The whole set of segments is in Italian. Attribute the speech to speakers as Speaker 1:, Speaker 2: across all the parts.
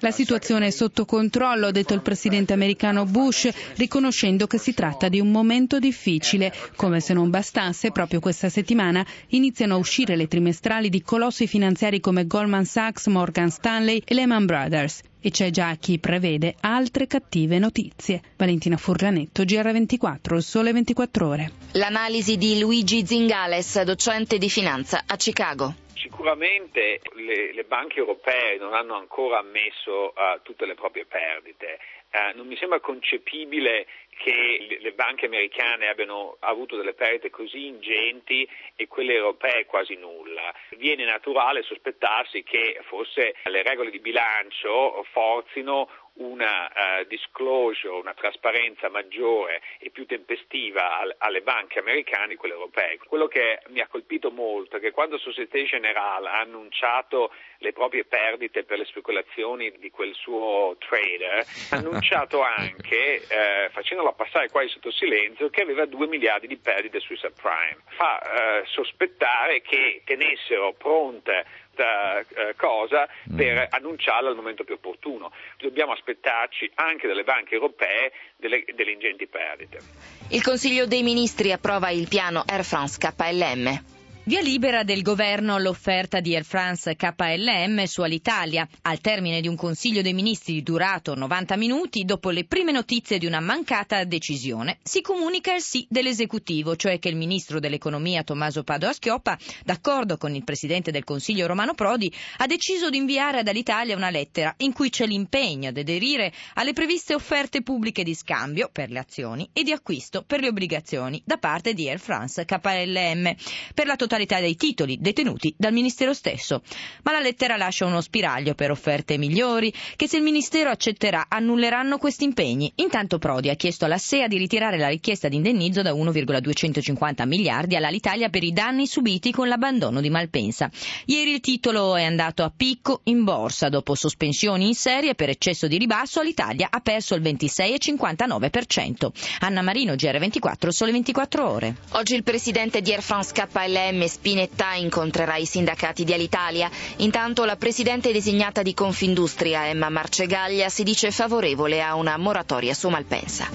Speaker 1: La situazione è sotto controllo, ha detto il presidente americano Bush, riconoscendo che si tratta di un momento difficile. Come se non bastasse, proprio questa settimana iniziano a uscire le trimestrali di colossi finanziari come Goldman Sachs, Morgan Stanley e Lehman Brothers. E c'è già chi prevede altre cattive notizie. Valentina Furlanetto, GR24, Il Sole 24 Ore.
Speaker 2: L'analisi di Luigi Zingales, docente di finanza a Chicago.
Speaker 3: Sicuramente le banche europee non hanno ancora ammesso tutte le proprie perdite. Non mi sembra concepibile che le banche americane abbiano avuto delle perdite così ingenti e quelle europee quasi nulla. Viene naturale sospettarsi che forse le regole di bilancio forzino una disclosure, una trasparenza maggiore e più tempestiva alle banche americane, quelle europee. Quello che mi ha colpito molto è che quando Société Générale ha annunciato le proprie perdite per le speculazioni di quel suo trader, ha annunciato anche, facendola passare quasi sotto silenzio, che aveva 2 miliardi di perdite sui subprime. Fa sospettare che tenessero pronte cosa per annunciarla al momento più opportuno. Dobbiamo aspettarci anche dalle banche europee delle ingenti perdite.
Speaker 2: Il Consiglio dei Ministri approva il piano Air France KLM.
Speaker 4: Via libera del governo all'offerta di Air France KLM su Alitalia. Al termine di un Consiglio dei Ministri durato 90 minuti, dopo le prime notizie di una mancata decisione, si comunica il sì dell'esecutivo, cioè che il ministro dell'economia Tommaso Padoa-Schioppa, d'accordo con il presidente del Consiglio Romano Prodi, ha deciso di inviare ad Alitalia una lettera in cui c'è l'impegno ad aderire alle previste offerte pubbliche di scambio per le azioni e di acquisto per le obbligazioni da parte di Air France KLM, per la totalità dei titoli detenuti dal Ministero stesso. Ma la lettera lascia uno spiraglio per offerte migliori che, se il Ministero accetterà, annulleranno questi impegni. Intanto Prodi ha chiesto alla SEA di ritirare la richiesta di indennizzo da 1,250 miliardi all'Alitalia per i danni subiti con l'abbandono di Malpensa. Ieri il titolo è andato a picco in borsa. Dopo sospensioni in serie per eccesso di ribasso, l'Italia ha perso il 26,59%. Anna Marino, GR24, Sole 24 Ore.
Speaker 2: Oggi il presidente di Air France KLM Spinetta incontrerà i sindacati di Alitalia. Intanto la presidente designata di Confindustria, Emma Marcegaglia, si dice favorevole a una moratoria su Malpensa.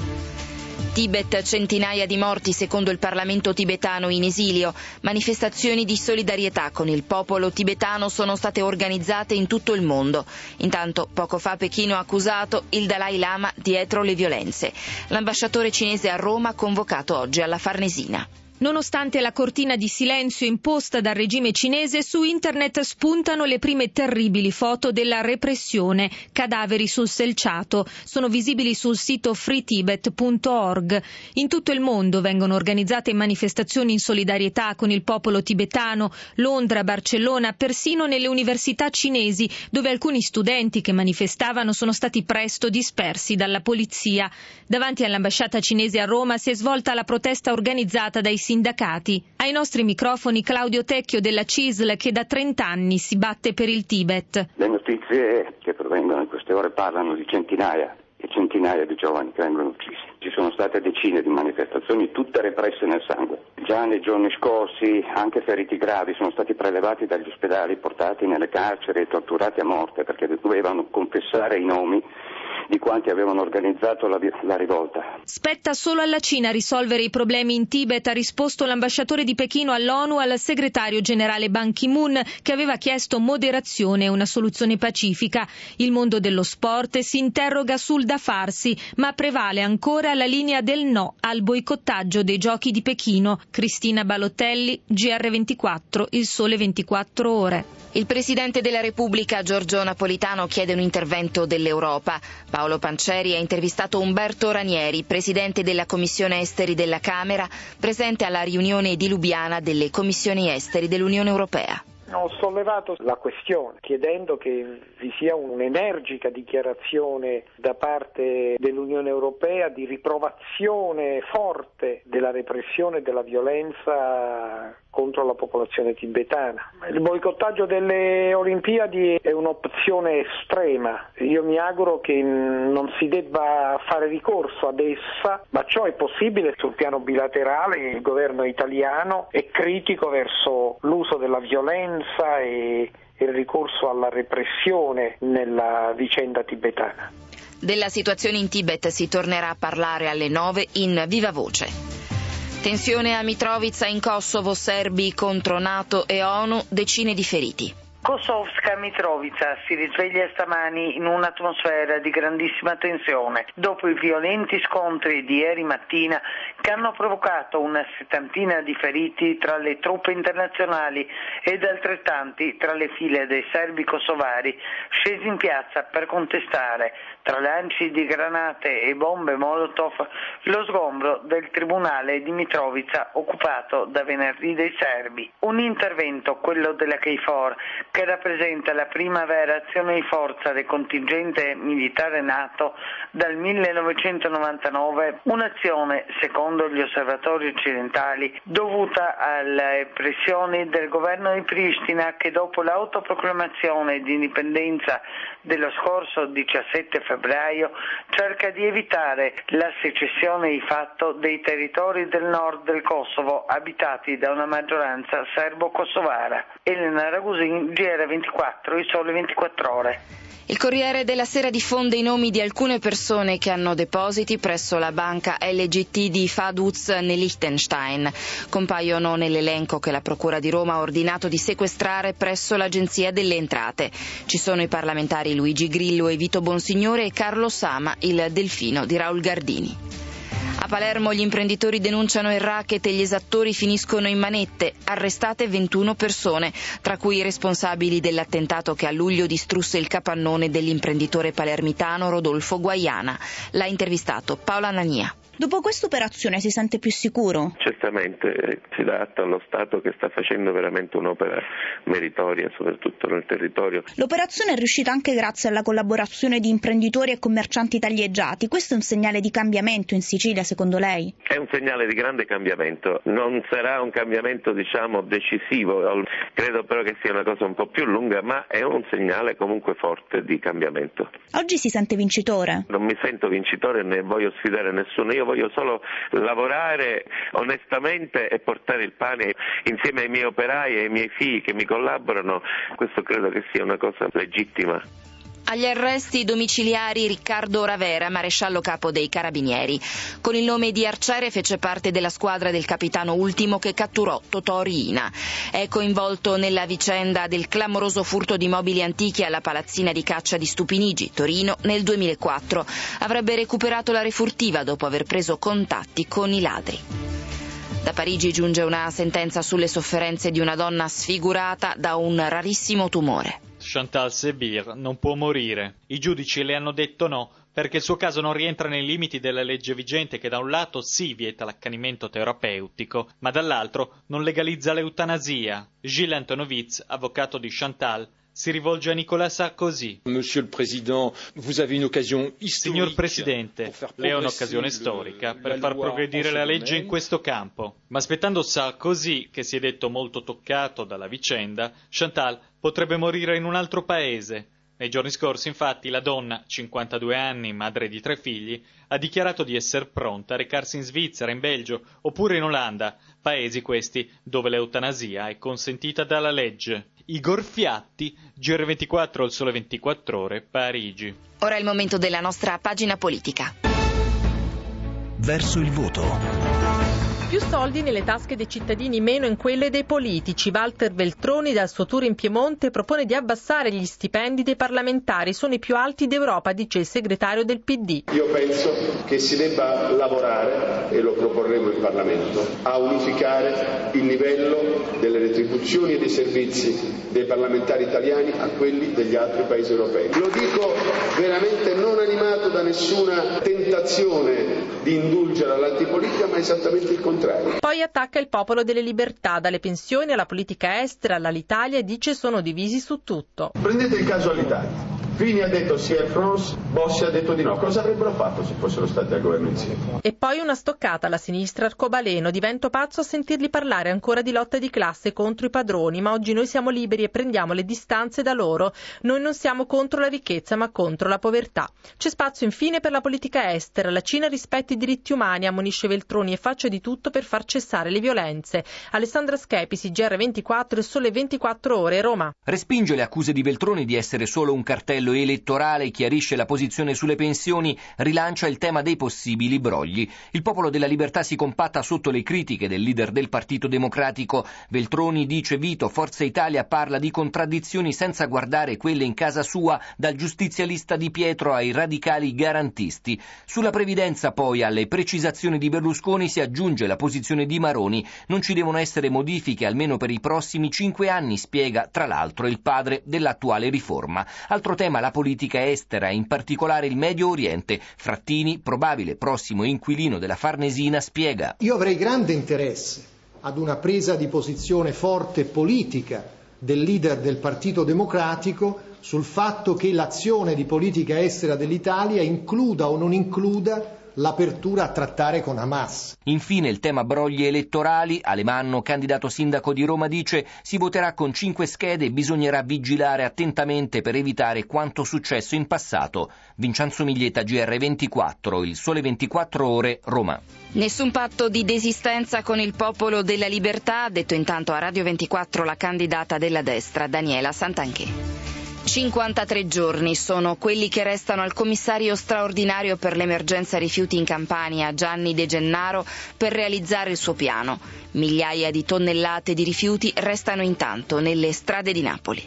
Speaker 2: Tibet, centinaia di morti secondo il Parlamento tibetano in esilio. Manifestazioni di solidarietà con il popolo tibetano sono state organizzate in tutto il mondo. Intanto, poco fa Pechino ha accusato il Dalai Lama dietro le violenze. L'ambasciatore cinese a Roma ha convocato oggi alla Farnesina.
Speaker 5: Nonostante la cortina di silenzio imposta dal regime cinese, su internet spuntano le prime terribili foto della repressione. Cadaveri sul selciato sono visibili sul sito freetibet.org. In tutto il mondo vengono organizzate manifestazioni in solidarietà con il popolo tibetano. Londra, Barcellona, persino nelle università cinesi, dove alcuni studenti che manifestavano sono stati presto dispersi dalla polizia. Davanti all'ambasciata cinese a Roma si è svolta la protesta organizzata dai sindacati. Ai nostri microfoni Claudio Tecchio della CISL, che da 30 anni si batte per il Tibet.
Speaker 6: Le notizie che provengono in queste ore parlano di centinaia e centinaia di giovani che vengono uccisi. Ci sono state decine di manifestazioni, tutte represse nel sangue. Già nei giorni scorsi anche feriti gravi sono stati prelevati dagli ospedali, portati nelle carceri e torturati a morte perché dovevano confessare i nomi di quanti avevano organizzato la rivolta.
Speaker 5: Spetta solo alla Cina risolvere i problemi in Tibet, ha risposto l'ambasciatore di Pechino all'ONU al segretario generale Ban Ki-moon, che aveva chiesto moderazione e una soluzione pacifica. Il mondo dello sport si interroga sul da farsi, ma prevale ancora la linea del no al boicottaggio dei giochi di Pechino. Cristina Balotelli, GR24, Il Sole 24 Ore.
Speaker 2: Il Presidente della Repubblica Giorgio Napolitano chiede un intervento dell'Europa. Paolo Panceri ha intervistato Umberto Ranieri, Presidente della Commissione Esteri della Camera, presente alla riunione di Lubiana delle Commissioni Esteri dell'Unione Europea.
Speaker 7: Ho sollevato la questione chiedendo che vi sia un'energica dichiarazione da parte dell'Unione Europea di riprovazione forte della repressione e della violenza contro la popolazione tibetana. Il boicottaggio delle Olimpiadi è un'opzione estrema. Io mi auguro che non si debba fare ricorso ad essa, ma ciò è possibile sul piano bilaterale. Il governo italiano è critico verso l'uso della violenza e il ricorso alla repressione nella vicenda tibetana.
Speaker 2: Della situazione in Tibet si tornerà a parlare alle 9 in Viva Voce. Tensione a Mitrovica in Kosovo, serbi contro NATO e ONU, decine di feriti.
Speaker 8: Kosovska Mitrovica si risveglia stamani in un'atmosfera di grandissima tensione dopo i violenti scontri di ieri mattina che hanno provocato una settantina di feriti tra le truppe internazionali ed altrettanti tra le file dei serbi kosovari scesi in piazza per contestare, tra lanci di granate e bombe Molotov, lo sgombro del tribunale di Mitrovica occupato da venerdì dai serbi. Un intervento, quello della KFOR, che rappresenta la prima vera azione di forza del contingente militare NATO dal 1999, un'azione, secondo gli osservatori occidentali, dovuta alle pressioni del governo di Pristina che dopo l'autoproclamazione di indipendenza dello scorso 17 febbraio cerca di evitare la secessione di fatto dei territori del nord del Kosovo abitati da una maggioranza serbo-kosovara. Elena Ragusin, GR24, il Sole 24 Ore.
Speaker 2: Il Corriere della Sera diffonde i nomi di alcune persone che hanno depositi presso la banca LGT di Vaduz nel Liechtenstein. Compaiono nell'elenco che la Procura di Roma ha ordinato di sequestrare presso l'Agenzia delle Entrate. Ci sono i parlamentari Luigi Grillo e Vito Bonsignore e Carlo Sama, il delfino di Raul Gardini. A Palermo gli imprenditori denunciano il racket e gli esattori finiscono in manette. Arrestate 21 persone, tra cui i responsabili dell'attentato che a luglio distrusse il capannone dell'imprenditore palermitano Rodolfo Guaiana. L'ha intervistato Paola Nania.
Speaker 9: Dopo questa operazione si sente più sicuro?
Speaker 10: Certamente, si dà atto allo Stato che sta facendo veramente un'opera meritoria, soprattutto nel territorio.
Speaker 9: L'operazione è riuscita anche grazie alla collaborazione di imprenditori e commercianti taglieggiati. Questo è un segnale di cambiamento in Sicilia, secondo lei?
Speaker 10: È un segnale di grande cambiamento. Non sarà un cambiamento, decisivo. Credo però che sia una cosa un po' più lunga, ma è un segnale comunque forte di cambiamento.
Speaker 9: Oggi si sente vincitore?
Speaker 10: Non mi sento vincitore né voglio sfidare nessuno. Io voglio solo lavorare onestamente e portare il pane insieme ai miei operai e ai miei figli che mi collaborano. Questo credo che sia una cosa legittima.
Speaker 2: Agli arresti domiciliari Riccardo Ravera, maresciallo capo dei Carabinieri. Con il nome di arciere fece parte della squadra del capitano Ultimo che catturò Totò Riina. È coinvolto nella vicenda del clamoroso furto di mobili antichi alla palazzina di caccia di Stupinigi, Torino, nel 2004. Avrebbe recuperato la refurtiva dopo aver preso contatti con i ladri. Da Parigi giunge una sentenza sulle sofferenze di una donna sfigurata da un rarissimo tumore.
Speaker 11: Chantal Sebir non può morire. I giudici le hanno detto no, perché il suo caso non rientra nei limiti della legge vigente che da un lato sì vieta l'accanimento terapeutico, ma dall'altro non legalizza l'eutanasia. Gilles Antonovitz, avvocato di Chantal, si rivolge a Nicolas Sarkozy. Signor Presidente, lei ha un'occasione storica per far progredire la legge in questo campo. Ma aspettando Sarkozy, che si è detto molto toccato dalla vicenda, Chantal potrebbe morire in un altro paese. Nei giorni scorsi, infatti, la donna, 52 anni, madre di 3 figli, ha dichiarato di essere pronta a recarsi in Svizzera, in Belgio oppure in Olanda, paesi questi dove l'eutanasia è consentita dalla legge. Igor Fiatti, GR24, Il Sole 24 Ore, Parigi.
Speaker 2: Ora è il momento della nostra pagina politica.
Speaker 12: Verso il voto.
Speaker 13: Più soldi nelle tasche dei cittadini, meno in quelle dei politici. Walter Veltroni dal suo tour in Piemonte propone di abbassare gli stipendi dei parlamentari, sono i più alti d'Europa, dice il segretario del PD.
Speaker 14: Io penso che si debba lavorare, e lo proporremo in Parlamento, a unificare il livello delle retribuzioni e dei servizi dei parlamentari italiani a quelli degli altri paesi europei. Lo dico veramente non animato da nessuna tentazione di indulgere all'antipolitica, ma esattamente il contrario.
Speaker 13: Poi attacca il Popolo delle Libertà, dalle pensioni alla politica estera, all'Italia, e dice sono divisi su tutto.
Speaker 14: Prendete il caso all'Italia. Fini ha detto sì Air France, Bossi ha detto di no. Cosa avrebbero fatto se fossero stati al governo insieme?
Speaker 13: E poi una stoccata alla sinistra arcobaleno. Divento pazzo a sentirli parlare ancora di lotta di classe contro i padroni, ma oggi noi siamo liberi e prendiamo le distanze da loro. Noi non siamo contro la ricchezza ma contro la povertà. C'è spazio infine per la politica estera. La Cina rispetta i diritti umani, ammonisce Veltroni, e faccia di tutto per far cessare le violenze. Alessandra Schepisi, GR24 e Sole 24 Ore, Roma.
Speaker 15: Respinge le accuse di Veltroni di essere solo un cartello elettorale, chiarisce la posizione sulle pensioni, rilancia il tema dei possibili brogli. Il Popolo della Libertà si compatta sotto le critiche del leader del Partito Democratico. Veltroni dice Vito, Forza Italia parla di contraddizioni senza guardare quelle in casa sua, dal giustizialista Di Pietro ai radicali garantisti. Sulla previdenza poi alle precisazioni di Berlusconi si aggiunge la posizione di Maroni. Non ci devono essere modifiche almeno per i prossimi 5 anni, spiega tra l'altro il padre dell'attuale riforma. Altro tema la politica estera, in particolare il Medio Oriente. Frattini, probabile prossimo inquilino della Farnesina, spiega:
Speaker 16: io avrei grande interesse ad una presa di posizione forte politica del leader del Partito Democratico sul fatto che l'azione di politica estera dell'Italia includa o non includa l'apertura a trattare con Hamas.
Speaker 15: Infine il tema brogli elettorali. Alemanno, candidato sindaco di Roma, dice si voterà con 5 schede e bisognerà vigilare attentamente per evitare quanto successo in passato. Vincenzo Miglietta, GR24, il Sole 24 Ore, Roma.
Speaker 2: Nessun patto di desistenza con il Popolo della Libertà, ha detto intanto a Radio 24 la candidata della destra Daniela Santanchè. 53 giorni sono quelli che restano al commissario straordinario per l'emergenza rifiuti in Campania, Gianni De Gennaro, per realizzare il suo piano. Migliaia di tonnellate di rifiuti restano intanto nelle strade di Napoli.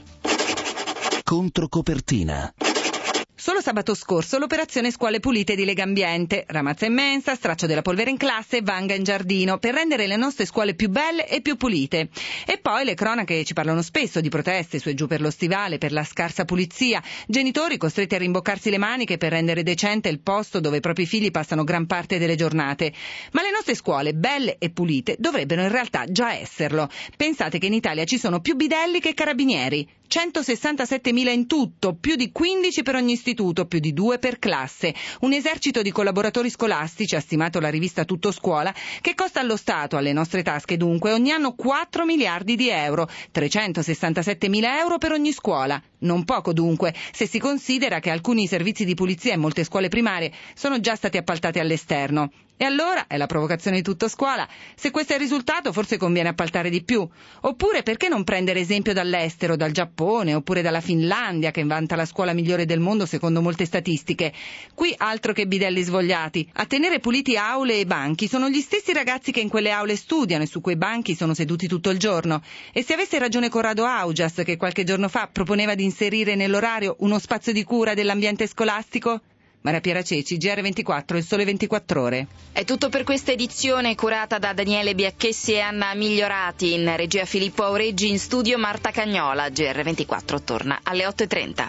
Speaker 12: Controcopertina.
Speaker 4: Solo sabato scorso l'operazione Scuole Pulite di Legambiente, ramazza in mensa, straccio della polvere in classe e vanga in giardino, per rendere le nostre scuole più belle e più pulite. E poi le cronache ci parlano spesso di proteste su e giù per lo stivale, per la scarsa pulizia, genitori costretti a rimboccarsi le maniche per rendere decente il posto dove i propri figli passano gran parte delle giornate. Ma le nostre scuole, belle e pulite, dovrebbero in realtà già esserlo. Pensate che in Italia ci sono più bidelli che carabinieri. 167.000 in tutto, più di 15 per ogni istituto, più di 2 per classe. Un esercito di collaboratori scolastici, ha stimato la rivista Tutto Scuola, che costa allo Stato, alle nostre tasche dunque, ogni anno 4 miliardi di euro, 367.000 euro per ogni scuola. Non poco dunque, se si considera che alcuni servizi di pulizia in molte scuole primarie sono già stati appaltati all'esterno. E allora, è la provocazione di Tutto Scuola, se questo è il risultato forse conviene appaltare di più. Oppure perché non prendere esempio dall'estero, dal Giappone, oppure dalla Finlandia, che vanta la scuola migliore del mondo secondo molte statistiche. Qui altro che bidelli svogliati. A tenere puliti aule e banchi sono gli stessi ragazzi che in quelle aule studiano e su quei banchi sono seduti tutto il giorno. E se avesse ragione Corrado Augias, che qualche giorno fa proponeva di inserire nell'orario uno spazio di cura dell'ambiente scolastico? Maria Piera Ceci, GR24, il Sole 24 Ore.
Speaker 2: È tutto per questa edizione curata da Daniele Biacchessi e Anna Migliorati. In regia Filippo Aureggi, in studio Marta Cagnola. GR24 torna alle 8.30.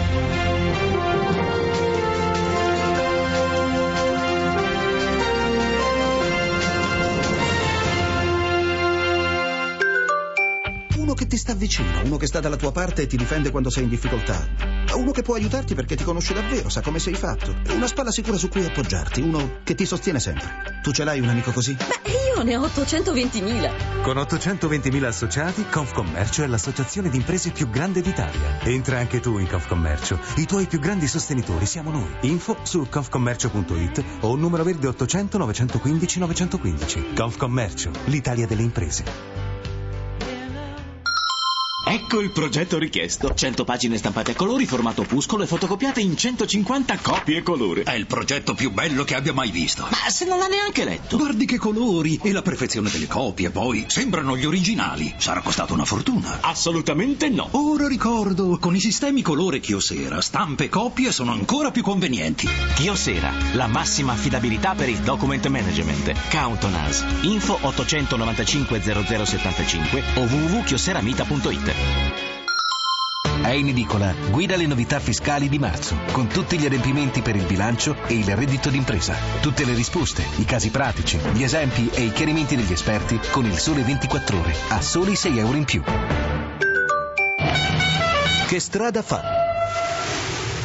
Speaker 17: Uno che ti sta vicino, uno che sta dalla tua parte e ti difende quando sei in difficoltà. Uno che può aiutarti perché ti conosce davvero, sa come sei fatto. Una spalla sicura su cui appoggiarti, uno che ti sostiene sempre. Tu ce l'hai un amico così?
Speaker 18: Beh, io ne ho 820.000.
Speaker 19: Con 820.000 associati, Confcommercio è l'associazione di imprese più grande d'Italia. Entra anche tu in Confcommercio. I tuoi più grandi sostenitori siamo noi. Info su confcommercio.it o numero verde 800 915 915. Confcommercio, l'Italia delle imprese.
Speaker 20: Ecco il progetto richiesto. 100 pagine stampate a colori, formato opuscolo e fotocopiate in 150 copie colore.
Speaker 21: È il progetto più bello che abbia mai visto.
Speaker 20: Ma se non l'ha neanche letto.
Speaker 21: Guardi che colori e la perfezione delle copie, poi sembrano gli originali. Sarà costato una fortuna.
Speaker 20: Assolutamente no.
Speaker 21: Ora ricordo, con i sistemi colore Kyocera, stampe e copie sono ancora più convenienti.
Speaker 20: Kyocera, la massima affidabilità per il document management. Count on us. Info 895 0075 o www.chioceramita.it.
Speaker 12: È in edicola Guida alle novità fiscali di marzo, con tutti gli adempimenti per il bilancio e il reddito d'impresa. Tutte le risposte, i casi pratici, gli esempi e i chiarimenti degli esperti con il Sole 24 Ore, a soli 6 euro in più. Che strada fa?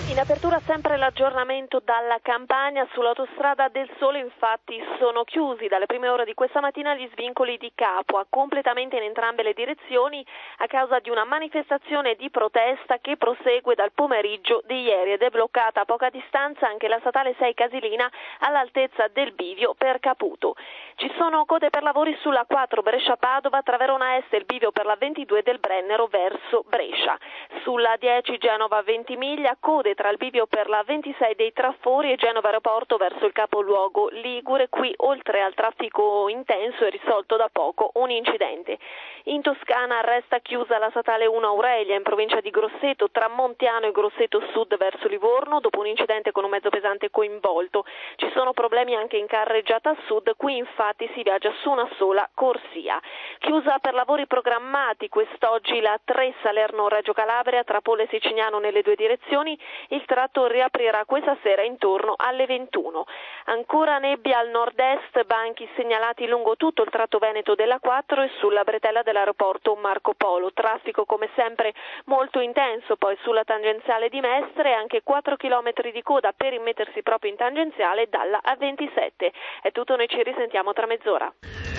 Speaker 1: In apertura sempre l'aggiornamento dalla Campania. Sull'autostrada del Sole infatti sono chiusi dalle prime ore di questa mattina gli svincoli di Capua completamente in entrambe le direzioni a causa di una manifestazione di protesta che prosegue dal pomeriggio di ieri ed è bloccata a poca distanza anche la statale 6 Casilina all'altezza del bivio per Caputo. Ci sono code per lavori sulla 4 Brescia-Padova tra Verona Est e il bivio per la 22 del Brennero verso Brescia. Sulla 10 Genova-Ventimiglia code tra il bivio per la 26 dei Trafori e Genova Aeroporto verso il capoluogo Ligure. Qui oltre al traffico intenso è risolto da poco un incidente. In Toscana resta chiusa la statale 1 Aurelia in provincia di Grosseto tra Montiano e Grosseto Sud verso Livorno dopo un incidente con un mezzo pesante coinvolto. Ci sono problemi anche in carreggiata sud, qui infatti si viaggia su una sola corsia. Chiusa per lavori programmati quest'oggi la 3 Salerno-Reggio Calabria tra Polle e Sicignano nelle due direzioni. Il tratto riaprirà questa sera intorno alle 21. Ancora nebbia al nord-est, banchi segnalati lungo tutto il tratto veneto della 4 e sulla bretella dell'aeroporto Marco Polo. Traffico come sempre molto intenso poi sulla tangenziale di Mestre e anche 4 km di coda per immettersi proprio in tangenziale dalla A27. È tutto, noi ci risentiamo tra mezz'ora.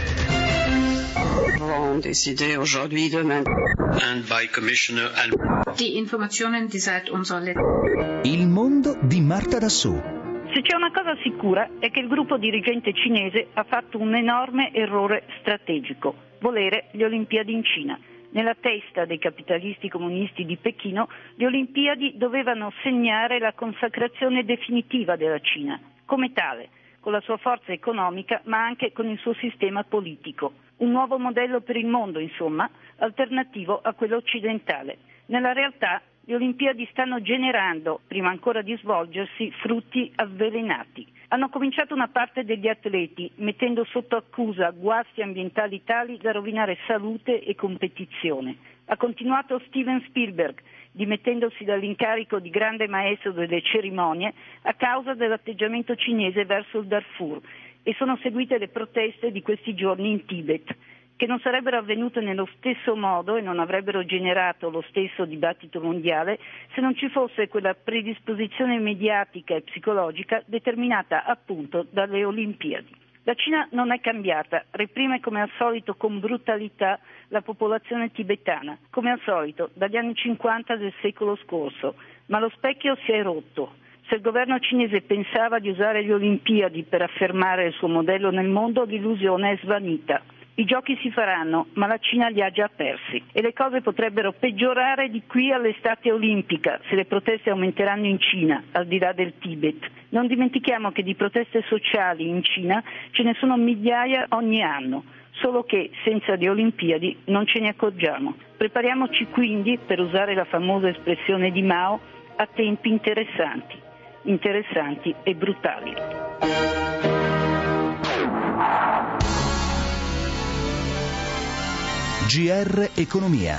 Speaker 12: Il mondo di Marta Dassù.
Speaker 22: Se c'è una cosa sicura è che il gruppo dirigente cinese ha fatto un enorme errore strategico: volere le Olimpiadi in Cina. Nella testa dei capitalisti comunisti di Pechino, le Olimpiadi dovevano segnare la consacrazione definitiva della Cina, come tale, con la sua forza economica ma anche con il suo sistema politico. Un nuovo modello per il mondo, insomma, alternativo a quello occidentale. Nella realtà le Olimpiadi stanno generando, prima ancora di svolgersi, frutti avvelenati. Hanno cominciato una parte degli atleti mettendo sotto accusa guasti ambientali tali da rovinare salute e competizione. Ha continuato Steven Spielberg, dimettendosi dall'incarico di grande maestro delle cerimonie a causa dell'atteggiamento cinese verso il Darfur, e sono seguite le proteste di questi giorni in Tibet, che non sarebbero avvenute nello stesso modo e non avrebbero generato lo stesso dibattito mondiale se non ci fosse quella predisposizione mediatica e psicologica determinata appunto dalle Olimpiadi. La Cina non è cambiata, reprime come al solito con brutalità la popolazione tibetana, come al solito dagli anni 50 del secolo scorso, ma lo specchio si è rotto. Se il governo cinese pensava di usare le Olimpiadi per affermare il suo modello nel mondo, l'illusione è svanita. I giochi si faranno, ma la Cina li ha già persi e le cose potrebbero peggiorare di qui all'estate olimpica se le proteste aumenteranno in Cina, al di là del Tibet. Non dimentichiamo che di proteste sociali in Cina ce ne sono migliaia ogni anno, solo che senza le Olimpiadi non ce ne accorgiamo. Prepariamoci quindi, per usare la famosa espressione di Mao, a tempi interessanti e brutali.
Speaker 12: GR Economia.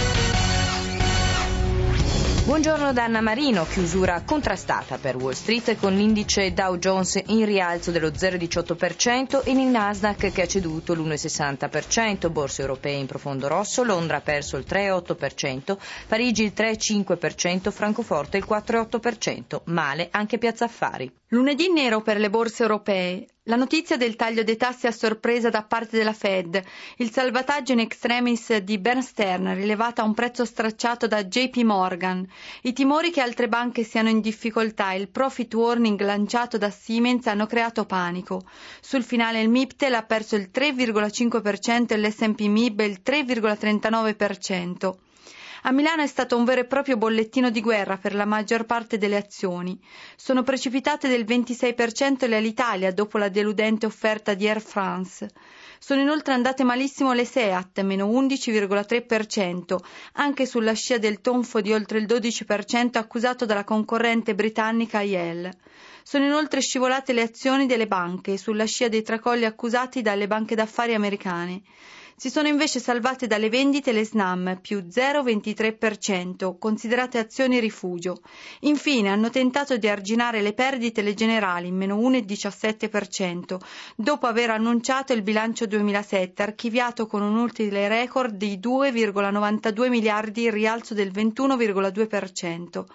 Speaker 4: Buongiorno da Anna Marino. Chiusura contrastata per Wall Street con l'indice Dow Jones in rialzo dello 0,18% e il Nasdaq che ha ceduto l'1,60%, borse europee in profondo rosso, Londra ha perso il 3,8%, Parigi il 3,5%, Francoforte il 4,8%, male anche Piazza Affari.
Speaker 23: Lunedì nero per le borse europee. La notizia del taglio dei tassi a sorpresa da parte della Fed, il salvataggio in extremis di Bear Stearns rilevata a un prezzo stracciato da JP Morgan, i timori che altre banche siano in difficoltà e il profit warning lanciato da Siemens hanno creato panico. Sul finale il MIPTEL ha perso il 3,5% e l'S&P MIB il 3,39%. A Milano è stato un vero e proprio bollettino di guerra per la maggior parte delle azioni. Sono precipitate del 26% le Alitalia dopo la deludente offerta di Air France. Sono inoltre andate malissimo le Seat, meno 11,3%, anche sulla scia del tonfo di oltre il 12% accusato dalla concorrente britannica IEL. Sono inoltre scivolate le azioni delle banche, sulla scia dei tracolli accusati dalle banche d'affari americane. Si sono invece salvate dalle vendite le Snam, più 0,23%, considerate azioni rifugio. Infine hanno tentato di arginare le perdite le Generali, meno 1,17%, dopo aver annunciato il bilancio 2007, archiviato con un utile record di 2,92 miliardi, in rialzo del 21,2%.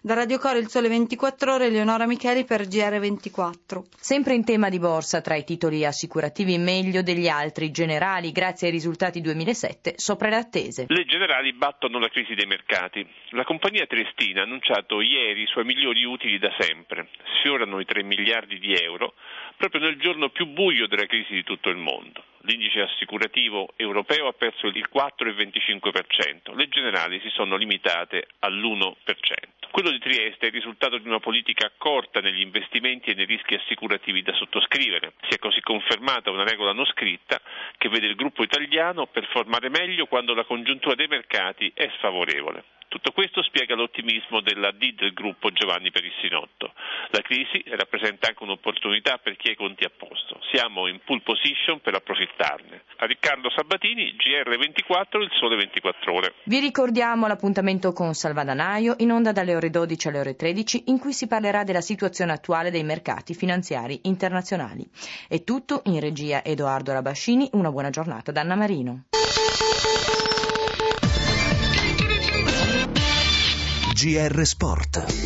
Speaker 23: Da Radio Coro Il Sole 24 Ore, Eleonora Micheli per GR24.
Speaker 4: Sempre in tema di borsa, tra i titoli assicurativi meglio degli altri, Generali, grazie ai risultati 2007, sopra le attese.
Speaker 3: Le Generali battono la crisi dei mercati. La compagnia triestina ha annunciato ieri i suoi migliori utili da sempre. Sfiorano i 3 miliardi di euro, proprio nel giorno più buio della crisi di tutto il mondo. L'indice assicurativo europeo ha perso il 4,25%, le Generali si sono limitate all'1%. Quello di Trieste è il risultato di una politica accorta negli investimenti e nei rischi assicurativi da sottoscrivere. Si è così confermata una regola non scritta che vede il gruppo italiano performare meglio quando la congiuntura dei mercati è sfavorevole. Tutto questo spiega l'ottimismo della D del gruppo Giovanni Perissinotto. La crisi rappresenta anche un'opportunità per chi ha i conti a posto. Siamo in pole position per approfittarne. A Riccardo Sabatini, GR24, Il Sole 24 Ore.
Speaker 4: Vi ricordiamo l'appuntamento con Salvadanaio in onda dalle ore 12 alle ore 13, in cui si parlerà della situazione attuale dei mercati finanziari internazionali. È tutto, in regia Edoardo Rabascini. Una buona giornata da Anna Marino.
Speaker 12: GR Sport.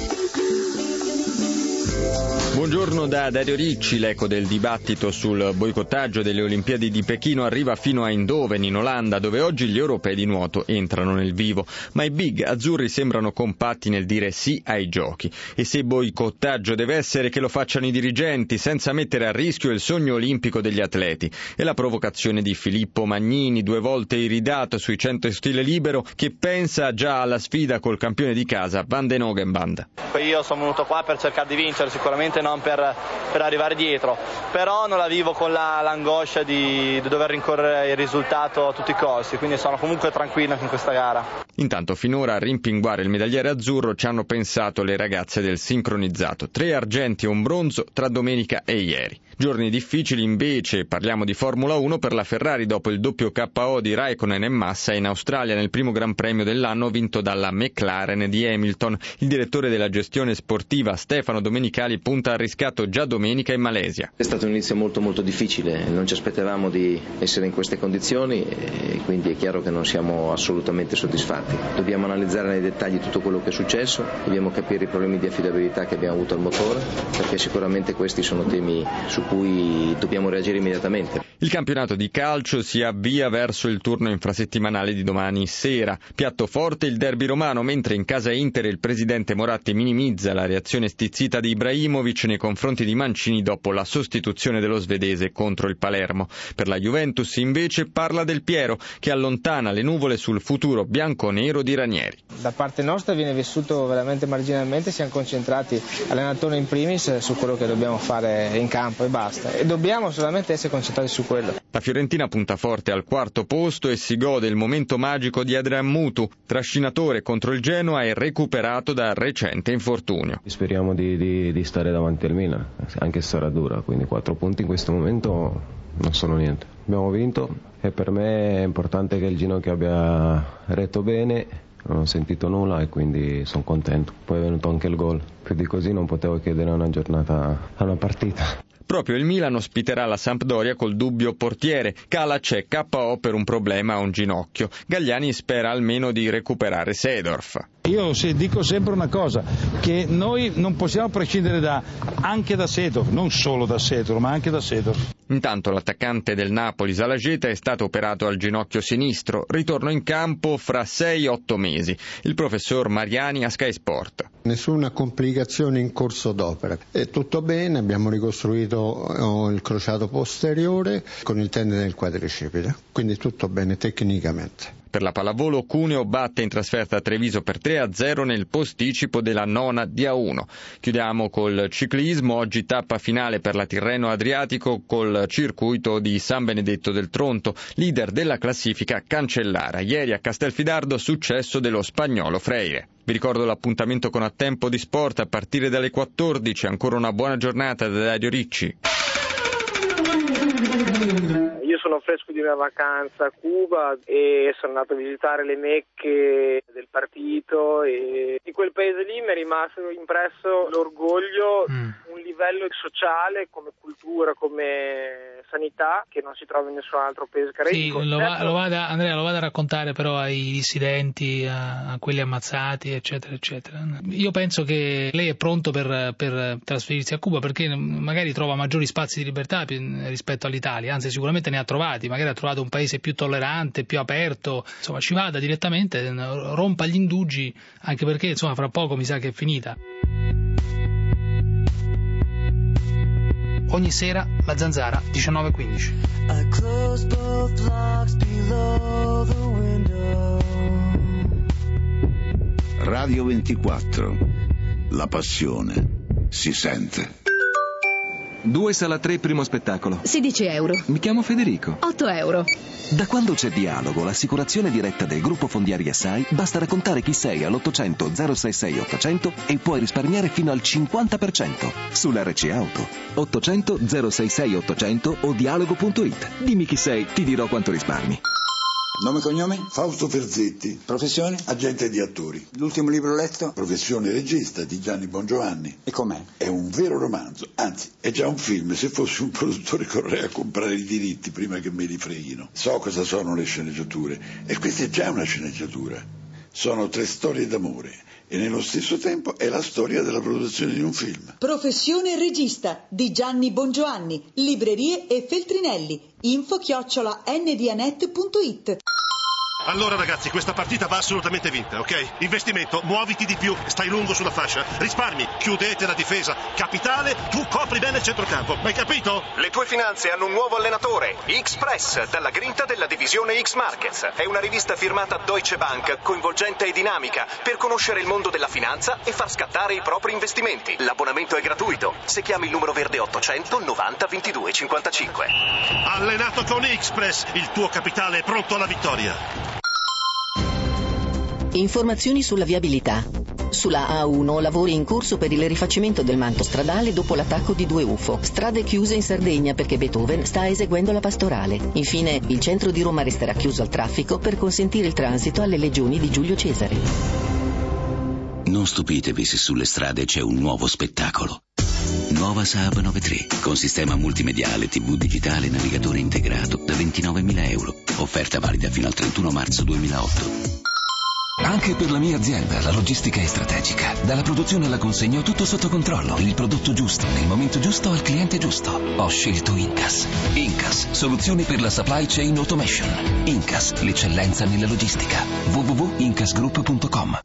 Speaker 5: Buongiorno da Dario Ricci. L'eco del dibattito sul boicottaggio delle Olimpiadi di Pechino arriva fino a Eindhoven, in Olanda, dove oggi gli europei di nuoto entrano nel vivo. Ma i big azzurri sembrano compatti nel dire sì ai giochi. E se boicottaggio deve essere, che lo facciano i dirigenti, senza mettere a rischio il sogno olimpico degli atleti. E la provocazione di Filippo Magnini, 2 volte iridato sui 100 stile libero, che pensa già alla sfida col campione di casa, Van den Hogenband.
Speaker 6: Io sono venuto qua per cercare di vincere, sicuramente non per arrivare dietro, però non la vivo con l'angoscia di dover rincorrere il risultato a tutti i costi, quindi sono comunque tranquillo in questa gara.
Speaker 5: Intanto finora a rimpinguare il medagliere azzurro ci hanno pensato le ragazze del sincronizzato. 3 argenti e un bronzo tra domenica e ieri. Giorni difficili invece, parliamo di Formula 1 per la Ferrari dopo il doppio KO di Raikkonen e Massa in Australia nel primo Gran Premio dell'anno vinto dalla McLaren di Hamilton. Il direttore della gestione sportiva Stefano Domenicali punta al riscatto già domenica in Malesia.
Speaker 24: È stato un inizio molto molto difficile, non ci aspettavamo di essere in queste condizioni e quindi è chiaro che non siamo assolutamente soddisfatti. Dobbiamo analizzare nei dettagli tutto quello che è successo, dobbiamo capire i problemi di affidabilità che abbiamo avuto al motore, perché sicuramente questi sono temi su cui dobbiamo reagire immediatamente.
Speaker 5: Il campionato di calcio si avvia verso il turno infrasettimanale di domani sera. Piatto forte il derby romano, mentre in casa Inter il presidente Moratti minimizza la reazione stizzita di Ibrahimovic nei confronti di Mancini dopo la sostituzione dello svedese contro il Palermo. Per la Juventus invece parla del Piero, che allontana le nuvole sul futuro bianco-nero di Ranieri.
Speaker 25: Da parte nostra viene vissuto veramente marginalmente, siamo concentrati, allenatore in primis, su quello che dobbiamo fare in campo e basta, e dobbiamo solamente essere concentrati su quello.
Speaker 5: La Fiorentina punta forte al 4º posto e si gode il momento magico di Adrian Mutu, trascinatore contro il Genoa e recuperato dal recente infortunio.
Speaker 26: Speriamo di stare davanti al Milan, anche se sarà dura, quindi 4 punti in questo momento non sono niente. Abbiamo vinto e per me è importante che il ginocchio abbia retto bene, non ho sentito nulla e quindi sono contento. Poi è venuto anche il gol, più di così non potevo chiedere una giornata a una partita.
Speaker 5: Proprio il Milan ospiterà la Sampdoria col dubbio portiere. Kalac è KO per un problema a un ginocchio. Gagliani spera almeno di recuperare Seedorf.
Speaker 27: Io dico sempre una cosa, che noi non possiamo prescindere anche da Seedorf, non solo da Seedorf, ma anche da Seedorf.
Speaker 5: Intanto l'attaccante del Napoli Salageta è stato operato al ginocchio sinistro, ritorno in campo fra 6-8 mesi. Il professor Mariani a Sky Sport.
Speaker 28: Nessuna complicazione in corso d'opera, è tutto bene, abbiamo ricostruito il crociato posteriore con il tendine del quadricipite, quindi tutto bene tecnicamente.
Speaker 5: Per la pallavolo Cuneo batte in trasferta a Treviso per 3-0 nel posticipo della nona di A1. Chiudiamo col ciclismo, oggi tappa finale per la Tirreno Adriatico col circuito di San Benedetto del Tronto, leader della classifica Cancellara. Ieri a Castelfidardo successo dello spagnolo Freire. Vi ricordo l'appuntamento con A Tempo di Sport a partire dalle 14, ancora una buona giornata da Dario Ricci.
Speaker 29: Io sono fresco di una vacanza a Cuba e sono andato a visitare le mecche del partito e di quel paese lì mi è rimasto impresso l'orgoglio, un livello livello sociale, come cultura, come sanità, che non si trova in nessun altro paese caraibico.
Speaker 7: Sì, Andrea lo vada a raccontare però ai dissidenti, a quelli ammazzati, eccetera, eccetera. Io penso che lei è pronto per trasferirsi a Cuba, perché magari trova maggiori spazi di libertà rispetto all'Italia, anzi sicuramente ne ha trovati, magari ha trovato un paese più tollerante, più aperto, insomma ci vada direttamente, rompa gli indugi, anche perché insomma fra poco mi sa che è finita. Ogni sera La Zanzara 19:15.
Speaker 8: Radio 24. La passione si sente.
Speaker 9: 2 sala 3 primo spettacolo.
Speaker 18: 16 euro.
Speaker 9: Mi chiamo Federico.
Speaker 18: 8 euro.
Speaker 12: Da quando c'è Dialogo, l'assicurazione diretta del gruppo Fondiari Assai, basta raccontare chi sei all'800 066 800 e puoi risparmiare fino al 50% sull'RC Auto. 800 066 800 o dialogo.it. Dimmi chi sei, ti dirò quanto risparmi.
Speaker 10: Nome e cognome? Fausto Ferzetti. Professione? Agente di attori. L'ultimo libro letto? Professione regista di Gianni Bongiovanni. E com'è? È un vero romanzo, anzi è già un film. Se fossi un produttore correi a comprare i diritti prima che me li freghino. So cosa sono le sceneggiature e questa è già una sceneggiatura. Sono 3 storie d'amore e nello stesso tempo è la storia della produzione di un film.
Speaker 11: Professione regista di Gianni Bongiovanni. Librerie e Feltrinelli. info@ndnet.it.
Speaker 13: Allora ragazzi, questa partita va assolutamente vinta, ok? Investimento, muoviti di più, stai lungo sulla fascia, risparmi, chiudete la difesa, capitale, tu copri bene il centrocampo, hai capito?
Speaker 14: Le tue finanze hanno un nuovo allenatore, X-Press, dalla grinta della divisione X-Markets. È una rivista firmata Deutsche Bank, coinvolgente e dinamica, per conoscere il mondo della finanza e far scattare i propri investimenti. L'abbonamento è gratuito, se chiami il numero verde 800 90 22 55.
Speaker 13: Allenato con X-Press, il tuo capitale è pronto alla vittoria.
Speaker 15: Informazioni sulla viabilità. Sulla A1 lavori in corso per il rifacimento del manto stradale dopo l'attacco di 2 UFO. Strade chiuse in Sardegna perché Beethoven sta eseguendo la pastorale. Infine, il centro di Roma resterà chiuso al traffico per consentire il transito alle legioni di Giulio Cesare.
Speaker 16: Non stupitevi se sulle strade c'è un nuovo spettacolo. Nuova Saab 93, con sistema multimediale, TV digitale e navigatore integrato da 29.000 euro. Offerta valida fino al 31 marzo 2008.
Speaker 12: Anche per la mia azienda la logistica è strategica. Dalla produzione alla consegna ho tutto sotto controllo. Il prodotto giusto, nel momento giusto, al cliente giusto. Ho scelto Incas. Incas, soluzioni per la supply chain automation. Incas, l'eccellenza nella logistica. www.incasgroup.com.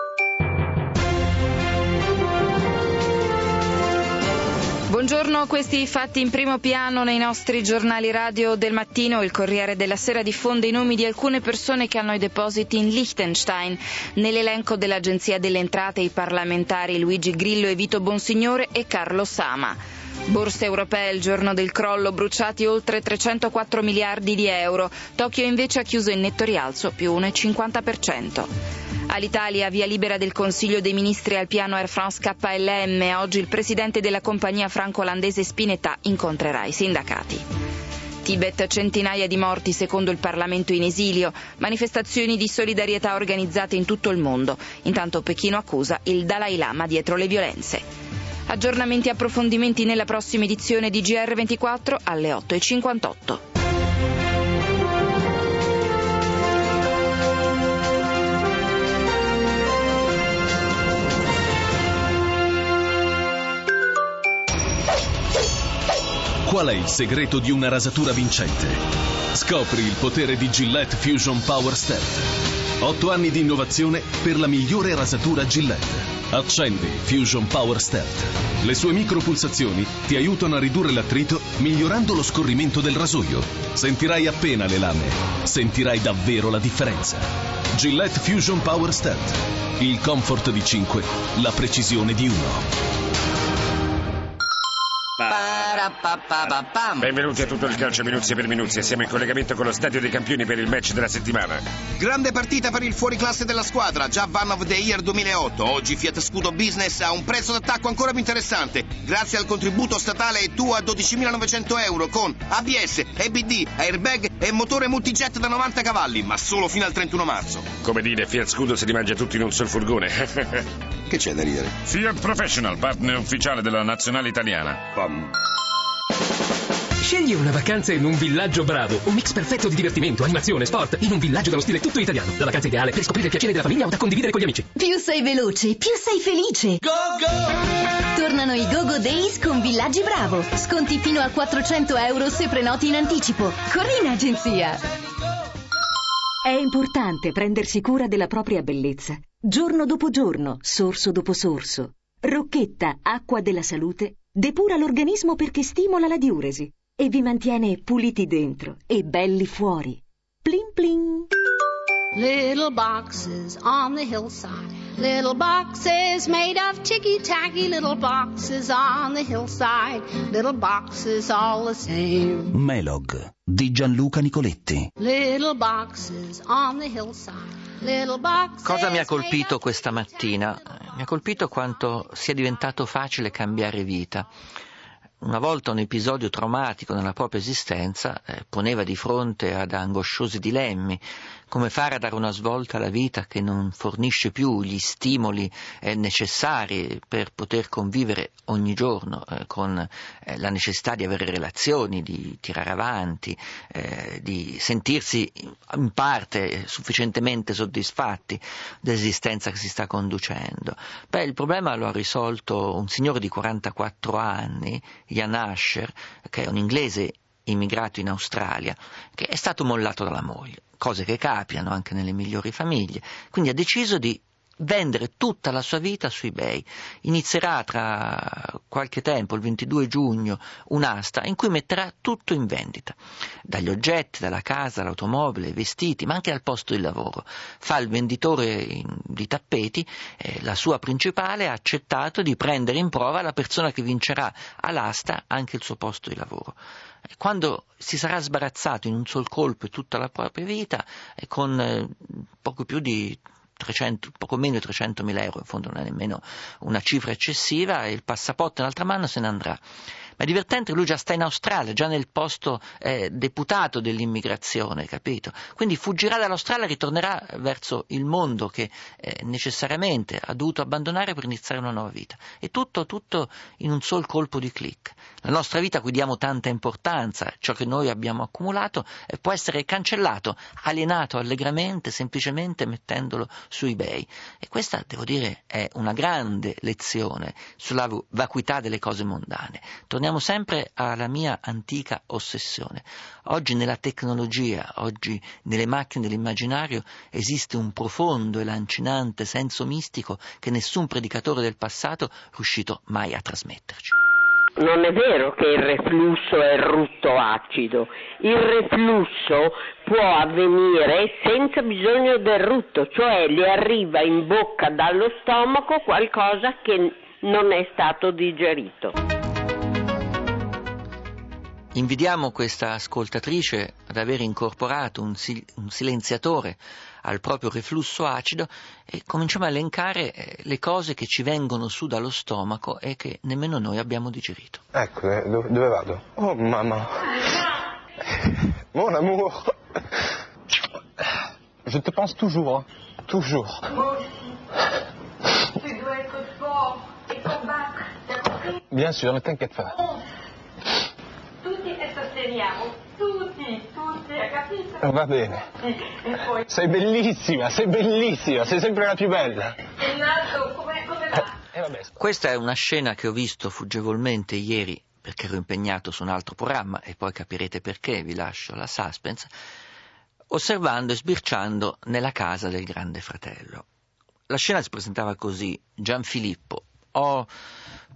Speaker 2: Buongiorno, questi fatti in primo piano nei nostri giornali radio del mattino. Il Corriere della Sera diffonde i nomi di alcune persone che hanno i depositi in Liechtenstein. Nell'elenco dell'Agenzia delle Entrate i parlamentari Luigi Grillo e Vito Bonsignore e Carlo Sama. Borse europee il giorno del crollo, bruciati oltre 304 miliardi di euro. Tokyo invece ha chiuso in netto rialzo, più 1,50%. All'Italia, via libera del Consiglio dei Ministri al piano Air France KLM. Oggi il presidente della compagnia franco-olandese Spinetta incontrerà i sindacati. Tibet, centinaia di morti secondo il Parlamento in esilio, manifestazioni di solidarietà organizzate in tutto il mondo. Intanto Pechino accusa il Dalai Lama dietro le violenze. Aggiornamenti e approfondimenti nella prossima edizione di GR24 alle 8:58.
Speaker 30: Qual è il segreto di una rasatura vincente? Scopri il potere di Gillette Fusion Power Stealth. 8 anni di innovazione per la migliore rasatura Gillette. Accendi Fusion Power Stealth. Le sue micropulsazioni ti aiutano a ridurre l'attrito migliorando lo scorrimento del rasoio. Sentirai appena le lame. Sentirai davvero la differenza. Gillette Fusion Power Stealth. Il comfort di 5, la precisione di 1.
Speaker 1: Benvenuti a tutto il calcio minuzie per minuzie. Siamo in collegamento con lo Stadio dei Campioni per il match della settimana.
Speaker 3: Grande partita per il fuoriclasse della squadra, già Van of the Year 2008. Oggi Fiat Scudo Business ha un prezzo d'attacco ancora più interessante. Grazie al contributo statale e tu a 12.900 euro con ABS, EBD, airbag e motore multijet da 90 cavalli, ma solo fino al 31 marzo.
Speaker 1: Come dire, Fiat Scudo si rimangia tutti in un sol furgone.
Speaker 3: Che c'è da ridere?
Speaker 1: Fiat Professional, partner ufficiale della nazionale italiana.
Speaker 4: Scegli una vacanza in un villaggio bravo, un mix perfetto di divertimento, animazione, sport, in un villaggio dallo stile tutto italiano. La vacanza ideale per scoprire il piacere della famiglia o da condividere con gli amici.
Speaker 6: Più sei veloce, più sei felice. Go, go! Tornano i Go-Go Days con Villaggi Bravo. Sconti fino a 400 euro se prenoti in anticipo. Corri in agenzia.
Speaker 17: È importante prendersi cura della propria bellezza. Giorno dopo giorno, sorso dopo sorso. Rocchetta Acqua della Salute depura l'organismo perché stimola la diuresi e vi mantiene puliti dentro e belli fuori. Plin plin.
Speaker 19: Little boxes on the hillside, little boxes made of ticky-tacky, little boxes on the hillside, little boxes all the same.
Speaker 20: Melog di Gianluca Nicoletti.
Speaker 19: Little boxes on the hillside.
Speaker 21: Cosa mi ha colpito questa mattina? Mi ha colpito quanto sia diventato facile cambiare vita. Una volta un episodio traumatico nella propria esistenza poneva di fronte ad angosciosi dilemmi, come fare a dare una svolta alla vita che non fornisce più gli stimoli necessari per poter convivere ogni giorno con la necessità di avere relazioni, di tirare avanti, di sentirsi in parte sufficientemente soddisfatti dell'esistenza che si sta conducendo. Il problema lo ha risolto un signore di 44 anni, Ian Asher, che è un inglese immigrato in Australia, che è stato mollato dalla moglie, cose che capitano anche nelle migliori famiglie, quindi ha deciso di vendere tutta la sua vita su eBay. Inizierà tra qualche tempo, il 22 giugno, un'asta in cui metterà tutto in vendita, dagli oggetti, dalla casa, all'automobile, ai vestiti, ma anche al posto di lavoro. Fa il venditore di tappeti, la sua principale ha accettato di prendere in prova la persona che vincerà all'asta anche il suo posto di lavoro. Quando si sarà sbarazzato in un sol colpo tutta la propria vita, con poco meno di 300.000 euro, in fondo non è nemmeno una cifra eccessiva, e il passaporto nell'altra mano se ne andrà. Ma è divertente che lui già sta in Australia, già nel posto deputato dell'immigrazione, capito? Quindi fuggirà dall'Australia e ritornerà verso il mondo che necessariamente ha dovuto abbandonare per iniziare una nuova vita. E tutto in un sol colpo di click. La nostra vita a cui diamo tanta importanza, ciò che noi abbiamo accumulato, può essere cancellato, alienato allegramente, semplicemente mettendolo su eBay. E questa, devo dire, è una grande lezione sulla vacuità delle cose mondane. Torniamo sempre alla mia antica ossessione. Oggi nella tecnologia, oggi nelle macchine dell'immaginario esiste un profondo e lancinante senso mistico che nessun predicatore del passato è riuscito mai a trasmetterci.
Speaker 22: Non è vero che il reflusso è il rutto acido, il reflusso può avvenire senza bisogno del rutto, cioè le arriva in bocca dallo stomaco qualcosa che non è stato digerito.
Speaker 21: Invidiamo questa ascoltatrice ad aver incorporato un silenziatore al proprio reflusso acido e cominciamo a elencare le cose che ci vengono su dallo stomaco e che nemmeno noi abbiamo digerito.
Speaker 23: Ecco, dove vado? Oh mamma. Mon amour. Je te pense toujours, toujours.
Speaker 19: Tu dois être fort et combattre, t'as compris?
Speaker 23: Bien sûr, ne t'inquiète pas.
Speaker 19: Tutti e sosteniamo, tutti, hai capito?
Speaker 23: Va bene.
Speaker 19: E poi...
Speaker 23: Sei bellissima, sei sempre la più bella.
Speaker 19: E Nardo, come va?
Speaker 21: Questa è una scena che ho visto fuggevolmente ieri, perché ero impegnato su un altro programma, e poi capirete perché, vi lascio la suspense, osservando e sbirciando nella casa del Grande Fratello. La scena si presentava così: Gianfilippo, ho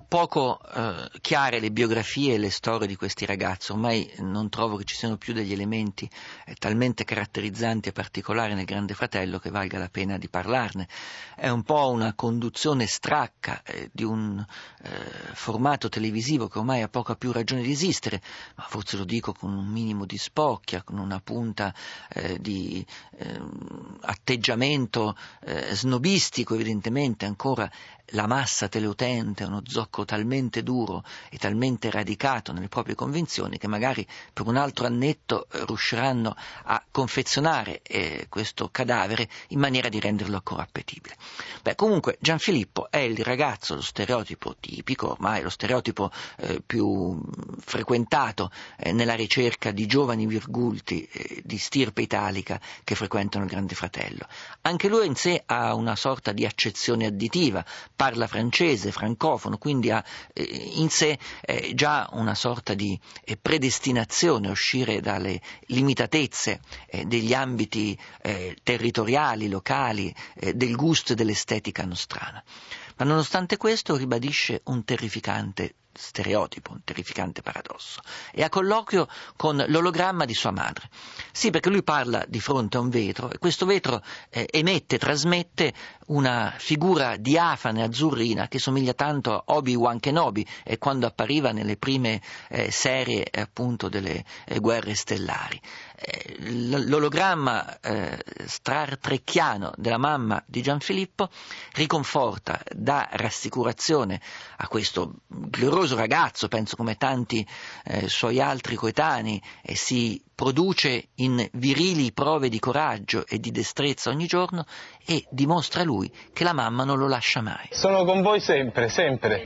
Speaker 21: poco chiare le biografie e le storie di questi ragazzi. Ormai non trovo che ci siano più degli elementi talmente caratterizzanti e particolari nel Grande Fratello che valga la pena di parlarne. È un po' una conduzione stracca di un formato televisivo che ormai ha poca più ragione di esistere, ma forse lo dico con un minimo di spocchia, con una punta di atteggiamento snobistico. Evidentemente ancora la massa teleutente è uno zocco talmente duro e talmente radicato nelle proprie convinzioni che magari per un altro annetto riusciranno a confezionare questo cadavere in maniera di renderlo ancora appetibile. Comunque Gianfilippo è il ragazzo, lo stereotipo tipico, ormai lo stereotipo più frequentato nella ricerca di giovani virgulti di stirpe italica che frequentano il Grande Fratello. Anche lui in sé ha una sorta di accezione additiva, parla francese, francofono, quindi ha in sé già una sorta di predestinazione a uscire dalle limitatezze degli ambiti territoriali, locali, del gusto e dell'estetica nostrana. Ma nonostante questo ribadisce un terrificante stereotipo, un terrificante paradosso, e a colloquio con l'ologramma di sua madre. Sì, perché lui parla di fronte a un vetro e questo vetro trasmette una figura diafana e azzurrina che somiglia tanto a Obi-Wan Kenobi quando appariva nelle prime serie appunto delle guerre stellari. L'ologramma startrecchiano della mamma di Gianfilippo riconforta, dà rassicurazione a questo glorioso ragazzo, penso come tanti suoi altri coetanei, e si produce in virili prove di coraggio e di destrezza ogni giorno e dimostra a lui che la mamma non lo lascia mai.
Speaker 23: Sono con voi sempre, sempre.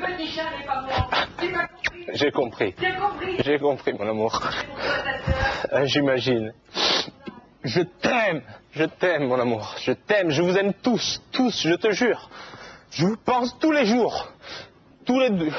Speaker 23: J'ai compris. J'ai compris, mon amour. J'imagine. Je t'aime, mon amour. Je t'aime, je vous aime tous, je te jure. Je vous pense tous les jours. Tous les deux.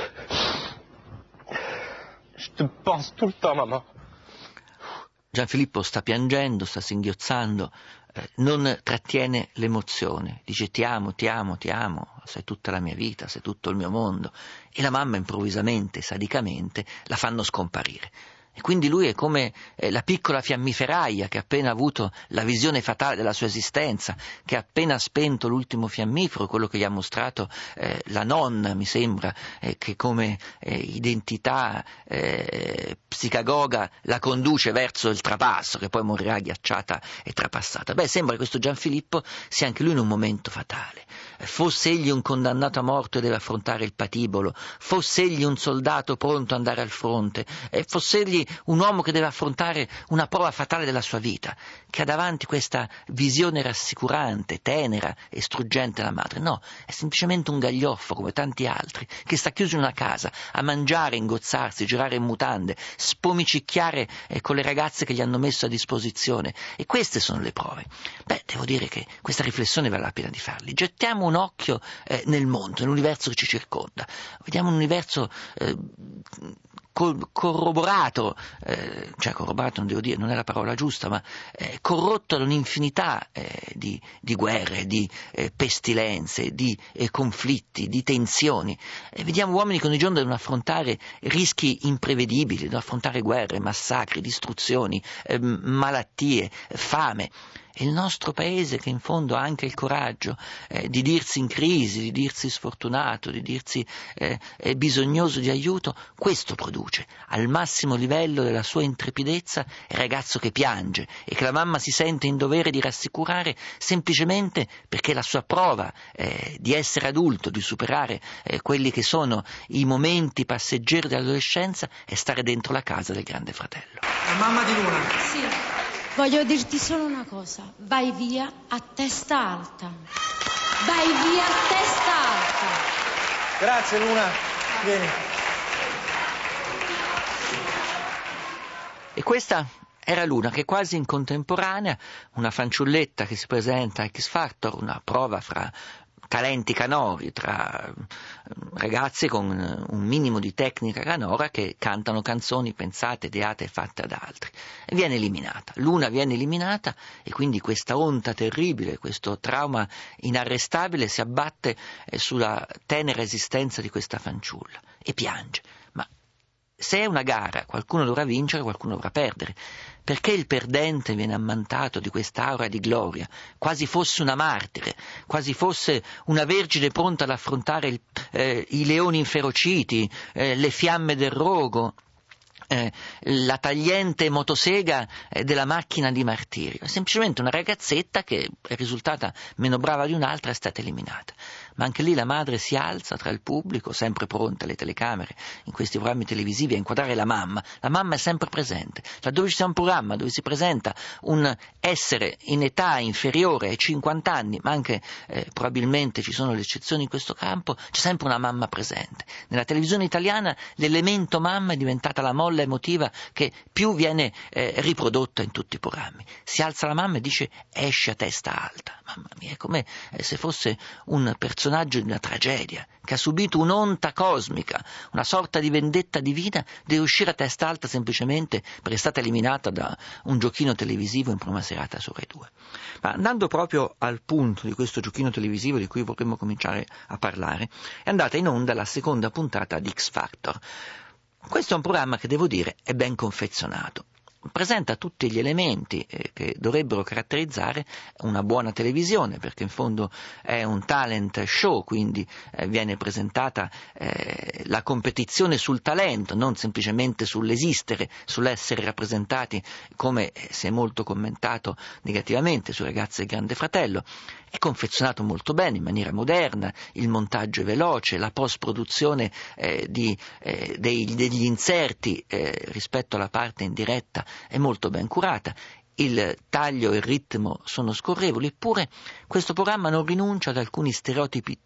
Speaker 23: Je te pense tout le temps, maman.
Speaker 21: Gianfilippo sta piangendo, sta singhiozzando, non trattiene l'emozione, dice ti amo, sei tutta la mia vita, sei tutto il mio mondo, e la mamma improvvisamente, sadicamente, la fanno scomparire. E quindi lui è come la piccola fiammiferaia che ha appena avuto la visione fatale della sua esistenza, che ha appena spento l'ultimo fiammifero, quello che gli ha mostrato la nonna, mi sembra, che come identità psicagoga la conduce verso il trapasso, che poi morirà ghiacciata e trapassata. Sembra che questo Gianfilippo sia anche lui in un momento fatale. Fosse egli un condannato a morte e deve affrontare il patibolo, fosse egli un soldato pronto ad andare al fronte, fosse egli un uomo che deve affrontare una prova fatale della sua vita, che ha davanti questa visione rassicurante, tenera e struggente della madre. No, è semplicemente un gaglioffo come tanti altri, che sta chiuso in una casa a mangiare, ingozzarsi, girare in mutande, spomicicchiare con le ragazze che gli hanno messo a disposizione. E queste sono le prove. Devo dire che questa riflessione vale la pena di farli. Gettiamo un occhio nel mondo, nell'universo che ci circonda. Vediamo un universo corroborato, corroborato non devo dire, non è la parola giusta, ma corrotto da un'infinità di guerre, di pestilenze, di conflitti, di tensioni. Vediamo uomini che ogni giorno devono affrontare rischi imprevedibili, devono affrontare guerre, massacri, distruzioni, malattie, fame. E il nostro paese, che in fondo ha anche il coraggio di dirsi in crisi, di dirsi sfortunato, di dirsi bisognoso di aiuto, questo produce al massimo livello della sua intrepidezza il ragazzo che piange e che la mamma si sente in dovere di rassicurare semplicemente perché la sua prova di essere adulto, di superare quelli che sono i momenti passeggeri dell'adolescenza, è stare dentro la casa del Grande Fratello.
Speaker 5: La mamma di Luna.
Speaker 19: Sì. Voglio dirti solo una cosa, vai via a testa alta. Vai via a testa alta.
Speaker 5: Grazie Luna, vieni.
Speaker 21: E questa era Luna, che quasi in contemporanea, una fanciulletta che si presenta a X Factor, una prova fra talenti canori, tra ragazzi con un minimo di tecnica canora che cantano canzoni pensate, ideate e fatte da altri. E viene eliminata. L'una viene eliminata e quindi questa onta terribile, questo trauma inarrestabile si abbatte sulla tenera esistenza di questa fanciulla e piange. Ma se è una gara, qualcuno dovrà vincere, qualcuno dovrà perdere. Perché il perdente viene ammantato di quest'aura di gloria, quasi fosse una martire, quasi fosse una vergine pronta ad affrontare i leoni inferociti, le fiamme del rogo, la tagliente motosega della macchina di martirio? È semplicemente una ragazzetta che è risultata meno brava di un'altra, è stata eliminata. Ma anche lì la madre si alza tra il pubblico, sempre pronta alle telecamere, in questi programmi televisivi a inquadrare la mamma. La mamma è sempre presente. Laddove ci sia un programma dove si presenta un essere in età inferiore ai 50 anni, ma anche probabilmente ci sono le eccezioni in questo campo, c'è sempre una mamma presente. Nella televisione italiana l'elemento mamma è diventata la molla emotiva che più viene riprodotta in tutti i programmi. Si alza la mamma e dice: esce a testa alta. Mamma mia, è come se fosse un personaggio di una tragedia che ha subito un'onta cosmica, una sorta di vendetta divina, deve uscire a testa alta semplicemente perché è stata eliminata da un giochino televisivo in prima serata su Rai 2. Ma andando proprio al punto di questo giochino televisivo di cui vorremmo cominciare a parlare, è andata in onda la seconda puntata di X Factor. Questo è un programma che, devo dire, è ben confezionato. Presenta tutti gli elementi che dovrebbero caratterizzare una buona televisione, perché in fondo è un talent show, quindi viene presentata la competizione sul talento, non semplicemente sull'esistere, sull'essere rappresentati, come si è molto commentato negativamente sui ragazzi del Grande Fratello. È confezionato molto bene, in maniera moderna, il montaggio è veloce, la post-produzione degli inserti rispetto alla parte in diretta è molto ben curata, il taglio e il ritmo sono scorrevoli, eppure questo programma non rinuncia ad alcuni stereotipi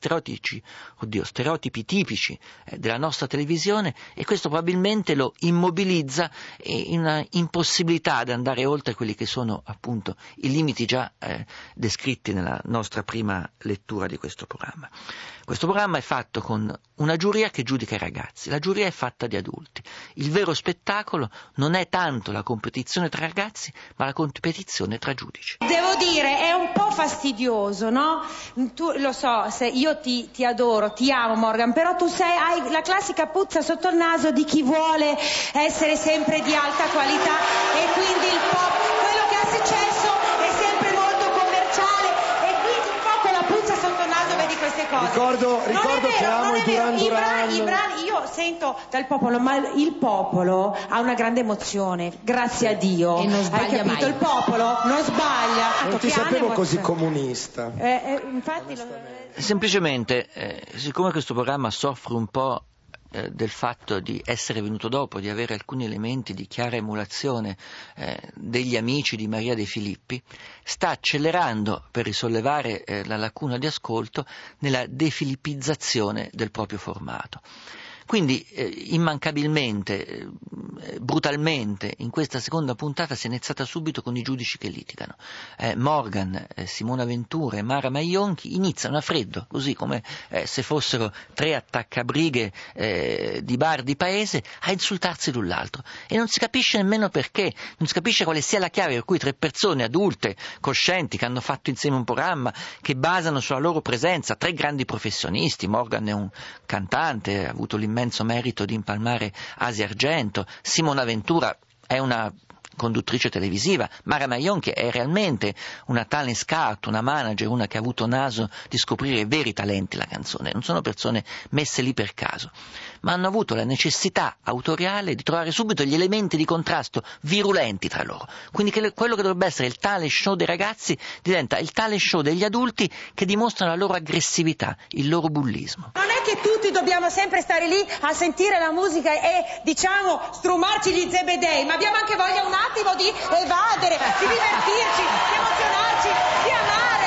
Speaker 21: tipici della nostra televisione, e questo probabilmente lo immobilizza in una impossibilità ad andare oltre quelli che sono appunto i limiti già descritti nella nostra prima lettura di questo programma. Questo programma è fatto con una giuria che giudica i ragazzi, la giuria è fatta di adulti. Il vero spettacolo non è tanto la competizione tra ragazzi, ma la competizione tra giudici.
Speaker 7: Devo dire, è un po' fastidioso, no? Tu lo so, io ti adoro, ti amo Morgan, però tu hai la classica puzza sotto il naso di chi vuole essere sempre di alta qualità, e quindi il pop, quello che è successo è sempre molto commerciale, e quindi un po' con la puzza sotto il naso vedi queste cose.
Speaker 5: Ricordo che amo i Duran Duran.
Speaker 7: I brani io sento dal popolo, ma il popolo ha una grande emozione, grazie a Dio.
Speaker 2: E non sbaglia,
Speaker 7: hai capito?
Speaker 2: mai.
Speaker 7: Il popolo non sbaglia.
Speaker 5: Non ti sapevo così comunista.
Speaker 7: Infatti
Speaker 21: semplicemente, siccome questo programma soffre un po' del fatto di essere venuto dopo, di avere alcuni elementi di chiara emulazione degli amici di Maria De Filippi, sta accelerando per risollevare la lacuna di ascolto nella defilippizzazione del proprio formato. Quindi immancabilmente, brutalmente, in questa seconda puntata si è iniziata subito con i giudici che litigano. Morgan, Simona Ventura e Mara Maionchi iniziano a freddo, così come se fossero tre attaccabrighe di bar di paese, a insultarsi l'un l'altro. E non si capisce nemmeno perché, non si capisce quale sia la chiave per cui tre persone adulte, coscienti, che hanno fatto insieme un programma, che basano sulla loro presenza, tre grandi professionisti. Morgan è un cantante, ha avuto l'immenso merito di impalmare Asia Argento. Simona Ventura è una conduttrice televisiva. Mara Maionchi è realmente una talent scout, una manager, una che ha avuto naso di scoprire i veri talenti della canzone. Non sono persone messe lì per caso, ma hanno avuto la necessità autoriale di trovare subito gli elementi di contrasto virulenti tra loro. Quindi quello che dovrebbe essere il talent show dei ragazzi diventa il talent show degli adulti, che dimostrano la loro aggressività, il loro bullismo.
Speaker 7: Non è che tutti dobbiamo sempre stare lì a sentire la musica e, diciamo, strumarci gli zebedei, ma abbiamo anche voglia un attimo di evadere, di divertirci, di emozionarci, di amare.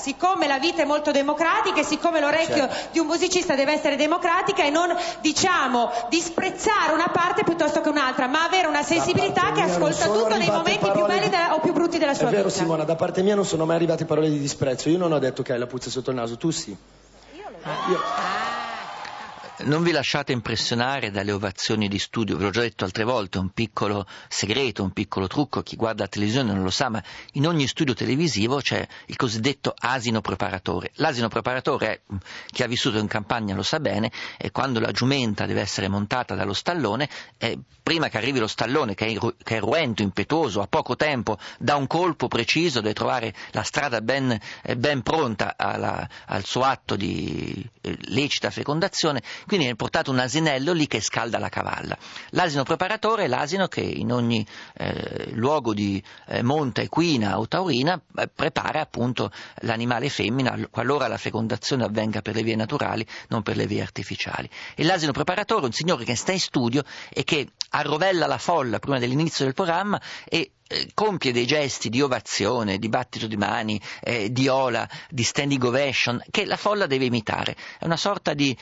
Speaker 7: siccome la vita è molto democratica e siccome l'orecchio di un musicista deve essere democratica e non, diciamo, disprezzare una parte piuttosto che un'altra, ma avere una sensibilità che ascolta tutto nei momenti più belli o più brutti della sua vita.
Speaker 5: È vero, Simona, da parte mia non sono mai arrivate parole di disprezzo. Io non ho detto che hai la puzza sotto il naso, tu sì.
Speaker 7: Io l'ho detto.
Speaker 21: Non vi lasciate impressionare dalle ovazioni di studio, ve l'ho già detto altre volte, un piccolo segreto, un piccolo trucco, chi guarda la televisione non lo sa, ma in ogni studio televisivo c'è il cosiddetto asino preparatore. L'asino preparatore, chi ha vissuto in campagna lo sa bene, è quando la giumenta deve essere montata dallo stallone, prima che arrivi lo stallone che è ruento, impetuoso, a poco tempo, dà un colpo preciso, deve trovare la strada ben pronta al suo atto di lecita fecondazione. Quindi è portato un asinello lì che scalda la cavalla. L'asino preparatore è l'asino che in ogni luogo di monta equina o taurina prepara appunto l'animale femmina qualora la fecondazione avvenga per le vie naturali, non per le vie artificiali. E l'asino preparatore è un signore che sta in studio e che arrovella la folla prima dell'inizio del programma e compie dei gesti di ovazione, di battito di mani, di ola, di standing ovation che la folla deve imitare. È una sorta di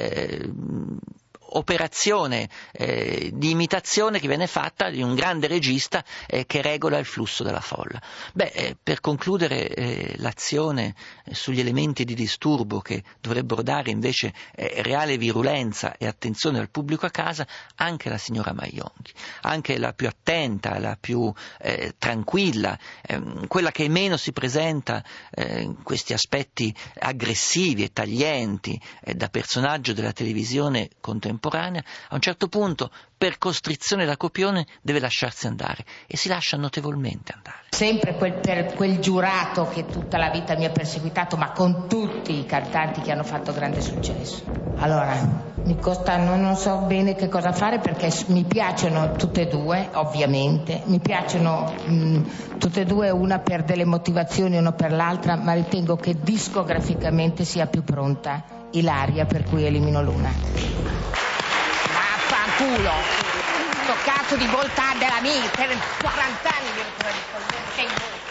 Speaker 21: operazione di imitazione che viene fatta di un grande regista che regola il flusso della folla. Per concludere l'azione sugli elementi di disturbo che dovrebbero dare invece reale virulenza e attenzione al pubblico a casa, anche la signora Maionchi, anche la più attenta, la più tranquilla, quella che meno si presenta questi aspetti aggressivi e taglienti da personaggio della televisione contemporanea, a un certo punto per costrizione da copione deve lasciarsi andare e si lascia notevolmente andare.
Speaker 8: Sempre per quel giurato che tutta la vita mi ha perseguitato, ma con tutti i cantanti che hanno fatto grande successo. Allora, mi costa, non so bene che cosa fare perché mi piacciono tutte e due, ovviamente, mi piacciono tutte e due, una per delle motivazioni, una per l'altra, ma ritengo che discograficamente sia più pronta Ilaria, per cui elimino l'una. Culo, sto cazzo di volta della mia per 40 anni.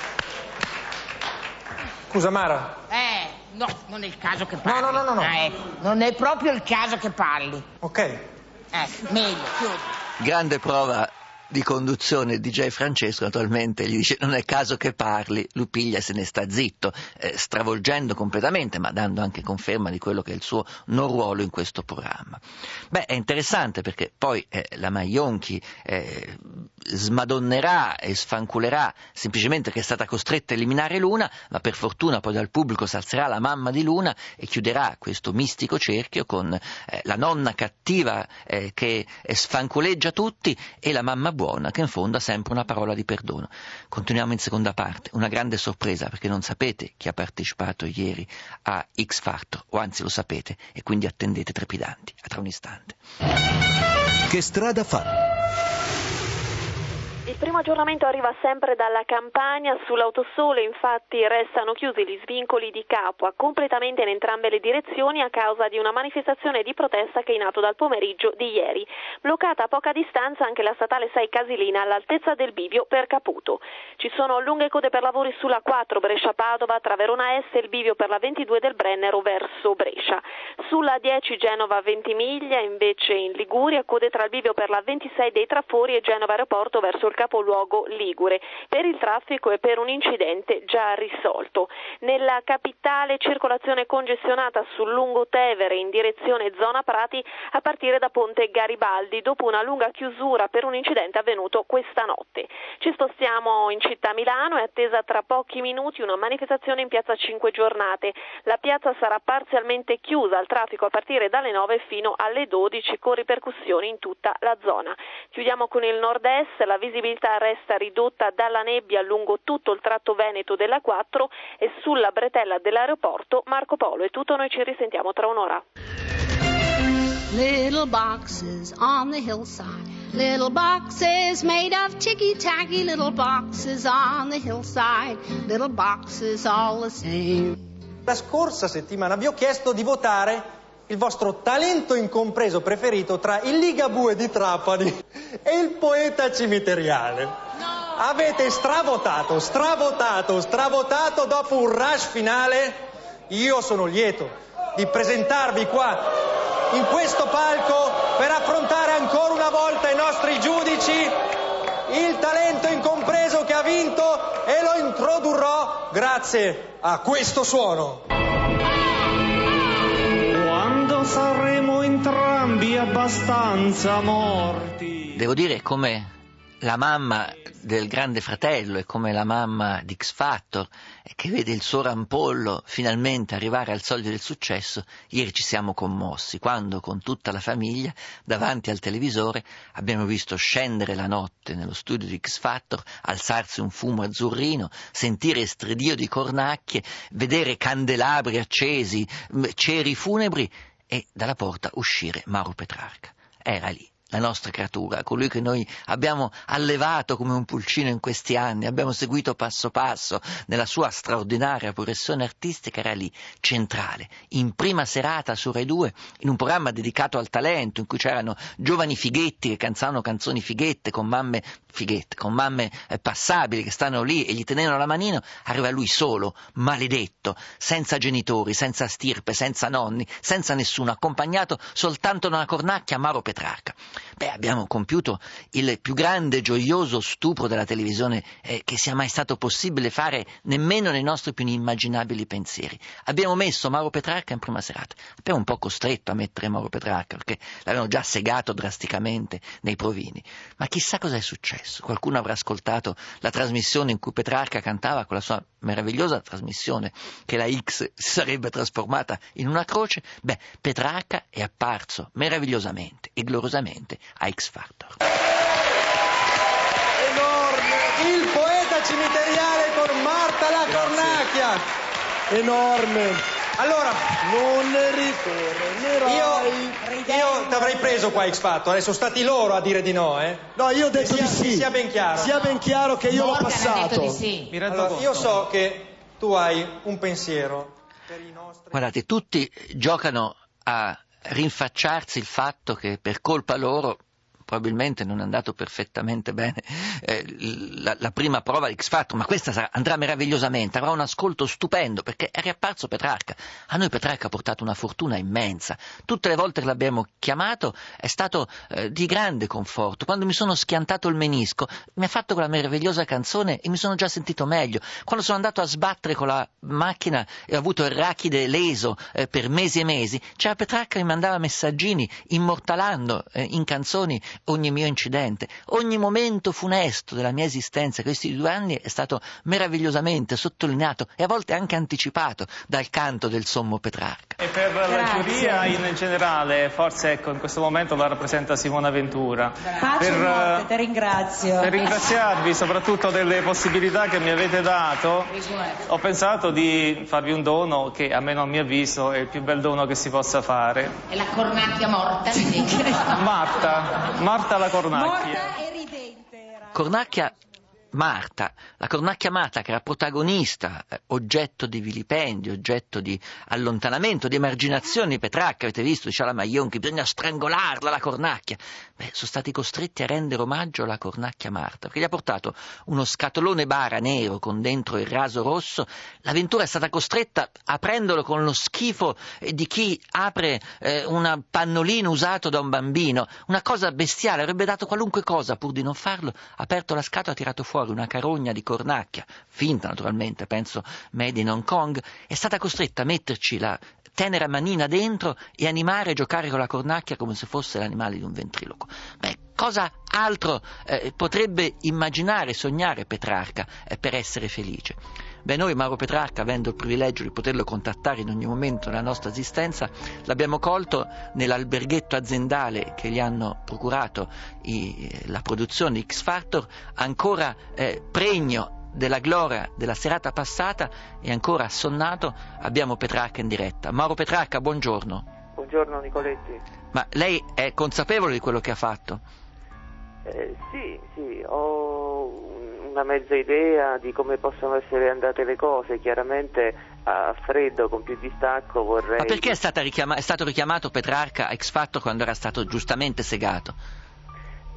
Speaker 23: Scusa Mara.
Speaker 8: No, non è il caso che parli.
Speaker 23: No.
Speaker 8: Non è proprio il caso che parli.
Speaker 23: Ok.
Speaker 8: Meglio, chiudi.
Speaker 21: Grande prova di conduzione DJ Francesco, naturalmente gli dice non è caso che parli, lui piglia e se ne sta zitto, stravolgendo completamente ma dando anche conferma di quello che è il suo non ruolo in questo programma. È interessante perché poi la Maionchi smadonnerà e sfanculerà semplicemente che è stata costretta a eliminare Luna, ma per fortuna poi dal pubblico si alzerà la mamma di Luna e chiuderà questo mistico cerchio con la nonna cattiva che sfanculeggia tutti e la mamma buona che in fondo ha sempre una parola di perdono. Continuiamo in seconda parte, una grande sorpresa perché non sapete chi ha partecipato ieri a X Factor, o anzi lo sapete e quindi attendete trepidanti. A tra un istante.
Speaker 30: Che strada fa?
Speaker 9: Il primo aggiornamento arriva sempre dalla Campania. Sull'autosole infatti restano chiusi gli svincoli di Capua completamente in entrambe le direzioni a causa di una manifestazione di protesta che è in atto dal pomeriggio di ieri. Bloccata a poca distanza anche la statale 6 Casilina all'altezza del bivio per Caputo. Ci sono lunghe code per lavori sulla 4 Brescia-Padova tra Verona Est e il bivio per la 22 del Brennero verso Brescia. Sulla 10 Genova-Ventimiglia invece in Liguria code tra il bivio per la 26 dei Trafori e Genova Aeroporto verso il capoluogo ligure per il traffico e per un incidente già risolto. Nella capitale circolazione congestionata sul Lungotevere in direzione zona Prati a partire da Ponte Garibaldi dopo una lunga chiusura per un incidente avvenuto questa notte. Ci spostiamo in città Milano, è attesa tra pochi minuti una manifestazione in piazza Cinque Giornate. La piazza sarà parzialmente chiusa al traffico a partire dalle 9 fino alle 12 con ripercussioni in tutta la zona. Chiudiamo con il nord-est, la visibilità resta ridotta dalla nebbia lungo tutto il tratto veneto della 4 e sulla bretella dell'aeroporto Marco Polo. È tutto, noi ci risentiamo tra un'ora.
Speaker 19: Little boxes on the hillside, little boxes made of ticky-tacky, little boxes on the hillside, little boxes all the same.
Speaker 23: La scorsa settimana vi ho chiesto di votare il vostro talento incompreso preferito tra il Ligabue di Trapani e il poeta cimiteriale.
Speaker 8: No!
Speaker 10: Avete stravotato dopo un rush finale. Io sono lieto di presentarvi qua, in questo palco, per affrontare ancora una volta i nostri giudici, il talento incompreso che ha vinto, e lo introdurrò grazie a questo suono.
Speaker 11: Quando saremo entrambi abbastanza morti.
Speaker 21: Devo dire, come la mamma del Grande Fratello e come la mamma di X Factor, che vede il suo rampollo finalmente arrivare al soglio del successo, ieri ci siamo commossi quando con tutta la famiglia davanti al televisore abbiamo visto scendere la notte nello studio di X Factor, alzarsi un fumo azzurrino, sentire stridio di cornacchie, vedere candelabri accesi, ceri funebri e dalla porta uscire Mauro Petrarca. Era lì, la nostra creatura, colui che noi abbiamo allevato come un pulcino in questi anni, abbiamo seguito passo passo nella sua straordinaria progressione artistica, era lì, centrale, in prima serata su Rai 2, in un programma dedicato al talento, in cui c'erano giovani fighetti che cantavano canzoni fighette, con mamme passabili che stanno lì e gli tenevano la manino. Arriva lui solo, maledetto, senza genitori, senza stirpe, senza nonni, senza nessuno, accompagnato soltanto da una cornacchia, Mauro Petrarca. Abbiamo compiuto il più grande e gioioso stupro della televisione che sia mai stato possibile fare nemmeno nei nostri più inimmaginabili pensieri. Abbiamo messo Mauro Petrarca in prima serata. Abbiamo un po' costretto a mettere Mauro Petrarca perché l'avevano già segato drasticamente nei provini. Ma chissà cosa è successo. Qualcuno avrà ascoltato la trasmissione in cui Petrarca cantava con la sua meravigliosa trasmissione che la X si sarebbe trasformata in una croce. Petrarca è apparso meravigliosamente e gloriosamente a X Factor.
Speaker 10: Enorme, il poeta cimiteriale con Marta la Cornacchia. Enorme. Allora, non ne ricorrerai. Io ti avrei preso qua X Factor, sono stati loro a dire di no,
Speaker 5: No, io ho detto di sì.
Speaker 10: Sia ben chiaro.
Speaker 5: Sia ben chiaro che io l'ho passato.
Speaker 8: Ha detto di sì.
Speaker 10: Allora, io so che tu hai un pensiero per i nostri...
Speaker 21: Guardate, tutti giocano a rinfacciarsi il fatto che per colpa loro probabilmente non è andato perfettamente bene la prima prova di X Factor, ma questa andrà meravigliosamente, avrà un ascolto stupendo perché è riapparso Petrarca. A noi Petrarca ha portato una fortuna immensa, tutte le volte che l'abbiamo chiamato è stato di grande conforto. Quando mi sono schiantato il menisco mi ha fatto quella meravigliosa canzone e mi sono già sentito meglio. Quando sono andato a sbattere con la macchina e ho avuto il rachide leso per mesi e mesi, c'era Petrarca che mi mandava messaggini immortalando in canzoni ogni mio incidente, ogni momento funesto della mia esistenza. Questi 2 anni è stato meravigliosamente sottolineato e a volte anche anticipato dal canto del sommo Petrarca.
Speaker 11: E per la giuria in generale, forse in questo momento la rappresenta Simona Ventura.
Speaker 7: Pace e morte, ti ringrazio.
Speaker 11: Per ringraziarvi soprattutto delle possibilità che mi avete dato, ho pensato di farvi un dono che, almeno a mio avviso, è il più bel dono che si possa fare.
Speaker 8: È la cornacchia morta,
Speaker 11: Marta la Cornacchia.
Speaker 7: Morta e ridente era.
Speaker 21: Cornacchia Marta, la Cornacchia Marta che era protagonista, oggetto di vilipendio, oggetto di allontanamento, di emarginazione di Petrarca, avete visto, diceva la Maion che bisogna strangolarla la Cornacchia. Sono stati costretti a rendere omaggio alla Cornacchia Marta, perché gli ha portato uno scatolone bara nero con dentro il raso rosso. L'avventura è stata costretta a prenderlo con lo schifo di chi apre un pannolino usato da un bambino, una cosa bestiale, avrebbe dato qualunque cosa pur di non farlo. Ha aperto la scatola, ha tirato fuori una carogna di cornacchia, finta naturalmente, penso made in Hong Kong, è stata costretta a metterci la tenera manina dentro e animare e giocare con la cornacchia come se fosse l'animale di un ventriloquo. Cosa altro potrebbe immaginare, sognare Petrarca per essere felice? Noi Mauro Petrarca, avendo il privilegio di poterlo contattare in ogni momento della nostra esistenza, l'abbiamo colto nell'alberghetto aziendale che gli hanno procurato la produzione X Factor, ancora pregno della gloria della serata passata e ancora assonnato. Abbiamo Petrarca in diretta. Mauro Petrarca, buongiorno.
Speaker 14: Buongiorno Nicoletti.
Speaker 21: Ma lei è consapevole di quello che ha fatto?
Speaker 14: Sì, ho una mezza idea di come possono essere andate le cose. Chiaramente a freddo, con più distacco, vorrei...
Speaker 21: Ma perché è stato richiamato Petrarca a X Factor quando era stato giustamente segato?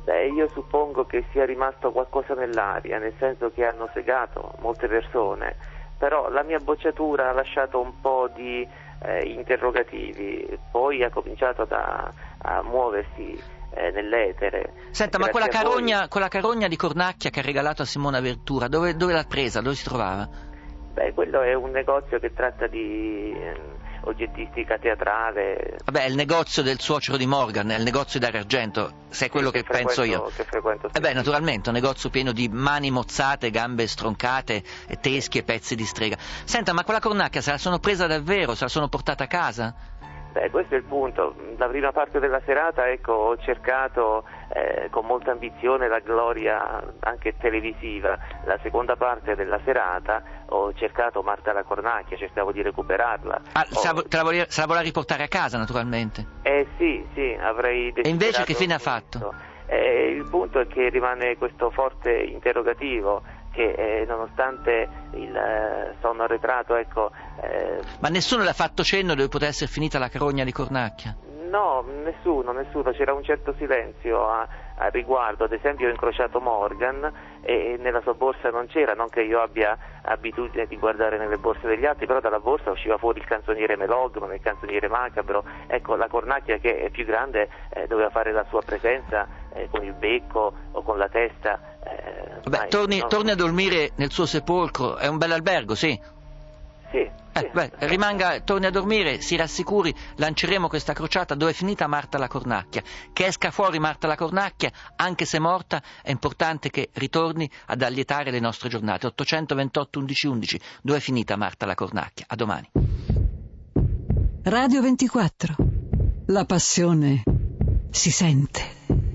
Speaker 14: Io suppongo che sia rimasto qualcosa nell'aria, nel senso che hanno segato molte persone, però la mia bocciatura ha lasciato un po' di interrogativi, poi ha cominciato a muoversi nell'etere.
Speaker 21: Senta, ma quella carogna di cornacchia che ha regalato a Simona Ventura, dove l'ha presa? Dove si trovava?
Speaker 14: Quello è un negozio che tratta di oggettistica teatrale.
Speaker 21: Vabbè, è il negozio del suocero di Morgan, è il negozio Dario Argento, se è quello che penso io.
Speaker 14: Che frequento.
Speaker 21: Naturalmente, un negozio pieno di mani mozzate, gambe stroncate, teschi e pezzi di strega. Senta, ma quella cornacchia se la sono presa davvero? Se la sono portata a casa?
Speaker 14: Questo è il punto. La prima parte della serata, ho cercato con molta ambizione la gloria anche televisiva. La seconda parte della serata ho cercato Marta la cornacchia, cercavo di recuperarla.
Speaker 21: Se la voleva riportare a casa, naturalmente?
Speaker 14: Sì, avrei desiderato.
Speaker 21: E invece che fine ha fatto?
Speaker 14: Il punto è che rimane questo forte interrogativo, che nonostante il sonno arretrato,
Speaker 21: Ma nessuno le ha fatto cenno dove poteva essere finita la carogna di cornacchia?
Speaker 14: No, nessuno, c'era un certo silenzio a riguardo. Ad esempio ho incrociato Morgan e nella sua borsa non c'era, non che io abbia abitudine di guardare nelle borse degli altri, però dalla borsa usciva fuori il canzoniere Melogman, il canzoniere Macabro. La cornacchia, che è più grande, doveva fare la sua presenza con il becco o con la testa.
Speaker 21: Torni a dormire nel suo sepolcro, è un bel albergo, sì?
Speaker 14: Sì.
Speaker 21: Torni a dormire, si rassicuri, lanceremo questa crociata dove è finita Marta la cornacchia. Che esca fuori Marta la cornacchia, anche se morta, è importante che ritorni ad allietare le nostre giornate. 828 11 11, dove è finita Marta la cornacchia? A domani.
Speaker 13: Radio 24, la passione si sente.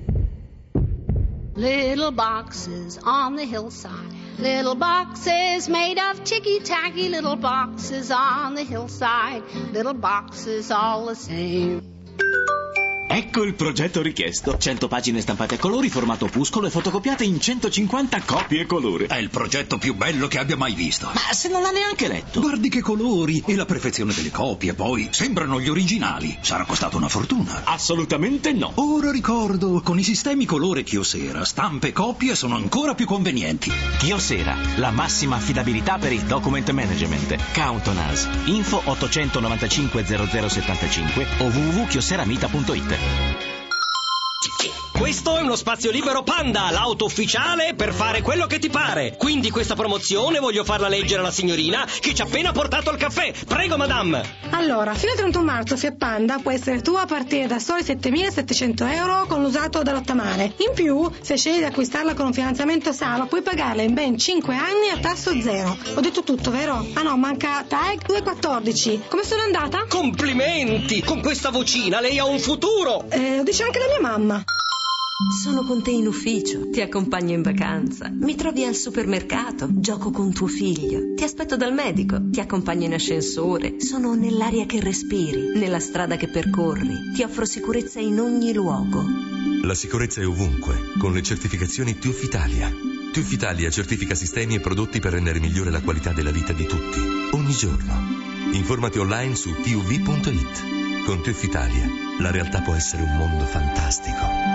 Speaker 19: Little boxes on the hillside, little boxes made of ticky-tacky, little boxes on the hillside, little boxes all the same.
Speaker 15: Ecco il progetto richiesto. 100 pagine stampate a colori, formato opuscolo e fotocopiate in 150 copie colore.
Speaker 16: È il progetto più bello che abbia mai visto.
Speaker 15: Ma se non l'ha neanche letto.
Speaker 16: Guardi che colori e la perfezione delle copie, poi sembrano gli originali. Sarà costato una fortuna.
Speaker 15: Assolutamente no.
Speaker 16: Ora ricordo, con i sistemi colore Kyocera, stampe e copie sono ancora più convenienti.
Speaker 15: Kyocera, la massima affidabilità per il document management. Count on us. Info 895 0075 o www.chioseramita.it.
Speaker 18: Questo è uno spazio libero Panda, l'auto ufficiale per fare quello che ti pare. Quindi questa promozione voglio farla leggere alla signorina che ci ha appena portato il caffè. Prego, madame.
Speaker 24: Allora, fino al 31 marzo Fiat Panda può essere tua a partire da soli 7.700 euro con l'usato da rottamare. In più, se scegli di acquistarla con un finanziamento Sava, puoi pagarla in ben 5 anni a tasso zero. Ho detto tutto, vero? Ah no, manca TAG 214. Come sono andata?
Speaker 18: Complimenti! Con questa vocina lei ha un futuro!
Speaker 24: Lo dice anche la mia mamma.
Speaker 25: Sono con te in ufficio, ti accompagno in vacanza, mi trovi al supermercato, gioco con tuo figlio, ti aspetto dal medico, ti accompagno in ascensore, sono nell'aria che respiri, nella strada che percorri, ti offro sicurezza in ogni luogo.
Speaker 26: La sicurezza è ovunque, con le certificazioni TÜV Italia. TÜV Italia certifica sistemi e prodotti per rendere migliore la qualità della vita di tutti, ogni giorno. Informati online su tuv.it. Con TÜV Italia, la realtà può essere un mondo fantastico.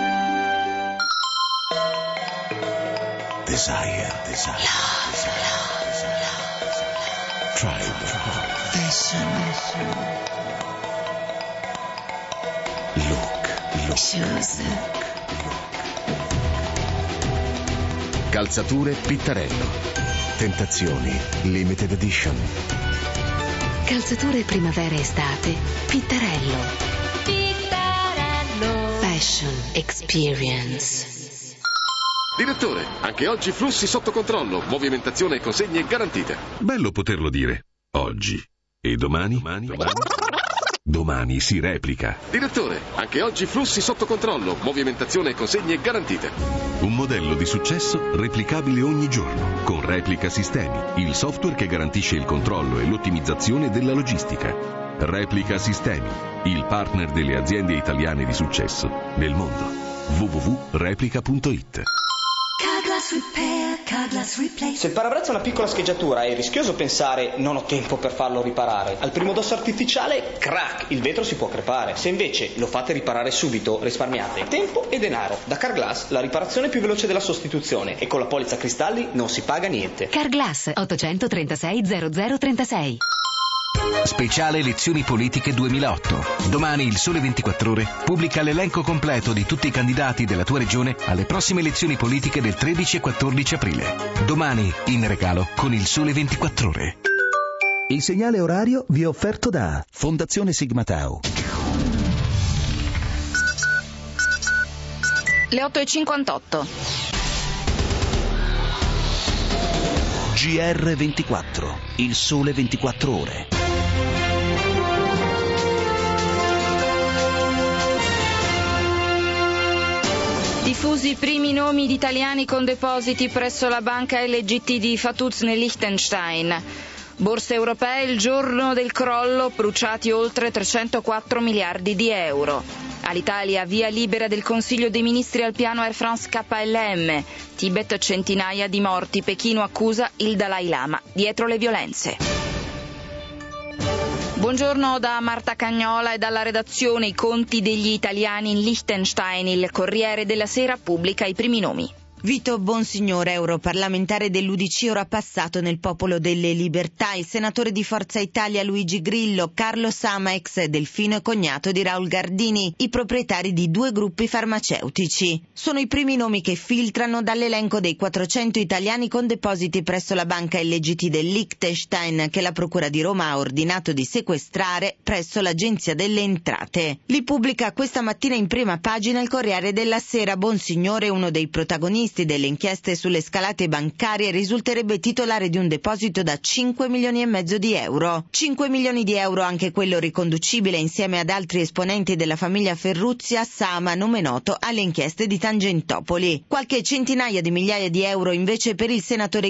Speaker 27: Desire. Tribe. Passion. Look.
Speaker 12: Shoes. Calzature Pittarello. Tentazioni Limited Edition.
Speaker 17: Calzature primavera-estate Pittarello. Fashion Experience.
Speaker 28: Direttore, anche oggi flussi sotto controllo, movimentazione e consegne garantite.
Speaker 29: Bello poterlo dire. Oggi. E domani? Domani si replica.
Speaker 28: Direttore, anche oggi flussi sotto controllo, movimentazione e consegne garantite.
Speaker 29: Un modello di successo replicabile ogni giorno, con Replica Sistemi, il software che garantisce il controllo e l'ottimizzazione della logistica. Replica Sistemi, il partner delle aziende italiane di successo nel mondo. www.replica.it.
Speaker 25: Carglass Repair,
Speaker 1: Carglass Replace.
Speaker 2: Se il parabrezza ha una piccola scheggiatura è rischioso pensare non ho tempo per farlo riparare. Al primo dosso artificiale, crack, il vetro si può crepare. Se invece lo fate riparare subito, risparmiate tempo e denaro. Da Carglass la riparazione più veloce della sostituzione e con la polizza cristalli non si paga niente.
Speaker 17: Carglass 836 0036.
Speaker 12: Speciale elezioni politiche 2008. Domani il Sole 24 Ore pubblica l'elenco completo di tutti i candidati della tua regione alle prossime elezioni politiche del 13 e 14 aprile. Domani in regalo con il Sole 24 Ore.
Speaker 3: Il segnale orario vi è offerto da Fondazione Sigma Tau.
Speaker 4: Le 8:58.
Speaker 3: GR24, il Sole 24 Ore.
Speaker 4: Diffusi i primi nomi di italiani con depositi presso la banca LGT di Fatuz nel Liechtenstein. Borse europee il giorno del crollo, bruciati oltre 304 miliardi di euro. All'Italia via libera del Consiglio dei Ministri al piano Air France KLM. Tibet centinaia di morti, Pechino accusa il Dalai Lama dietro le violenze. Buongiorno da Marta Cagnola e dalla redazione. I conti degli italiani in Liechtenstein. Il Corriere della Sera pubblica i primi nomi.
Speaker 6: Vito Bonsignore, europarlamentare dell'UDC, ora passato nel Popolo delle Libertà, il senatore di Forza Italia Luigi Grillo, Carlo Sama, ex Delfino e cognato di Raul Gardini, i proprietari di 2 gruppi farmaceutici. Sono i primi nomi che filtrano dall'elenco dei 400 italiani con depositi presso la banca LGT del Liechtenstein che la Procura di Roma ha ordinato di sequestrare presso l'Agenzia delle Entrate. Li pubblica questa mattina in prima pagina il Corriere della Sera. Bonsignore, uno dei protagonisti delle inchieste sulle scalate bancarie, risulterebbe titolare di un deposito da 5 milioni e mezzo di euro. 5 milioni di euro anche quello riconducibile insieme ad altri esponenti della famiglia Ferruzzi a Sama, nome noto alle inchieste di Tangentopoli. Qualche centinaia di migliaia di euro invece per il senatore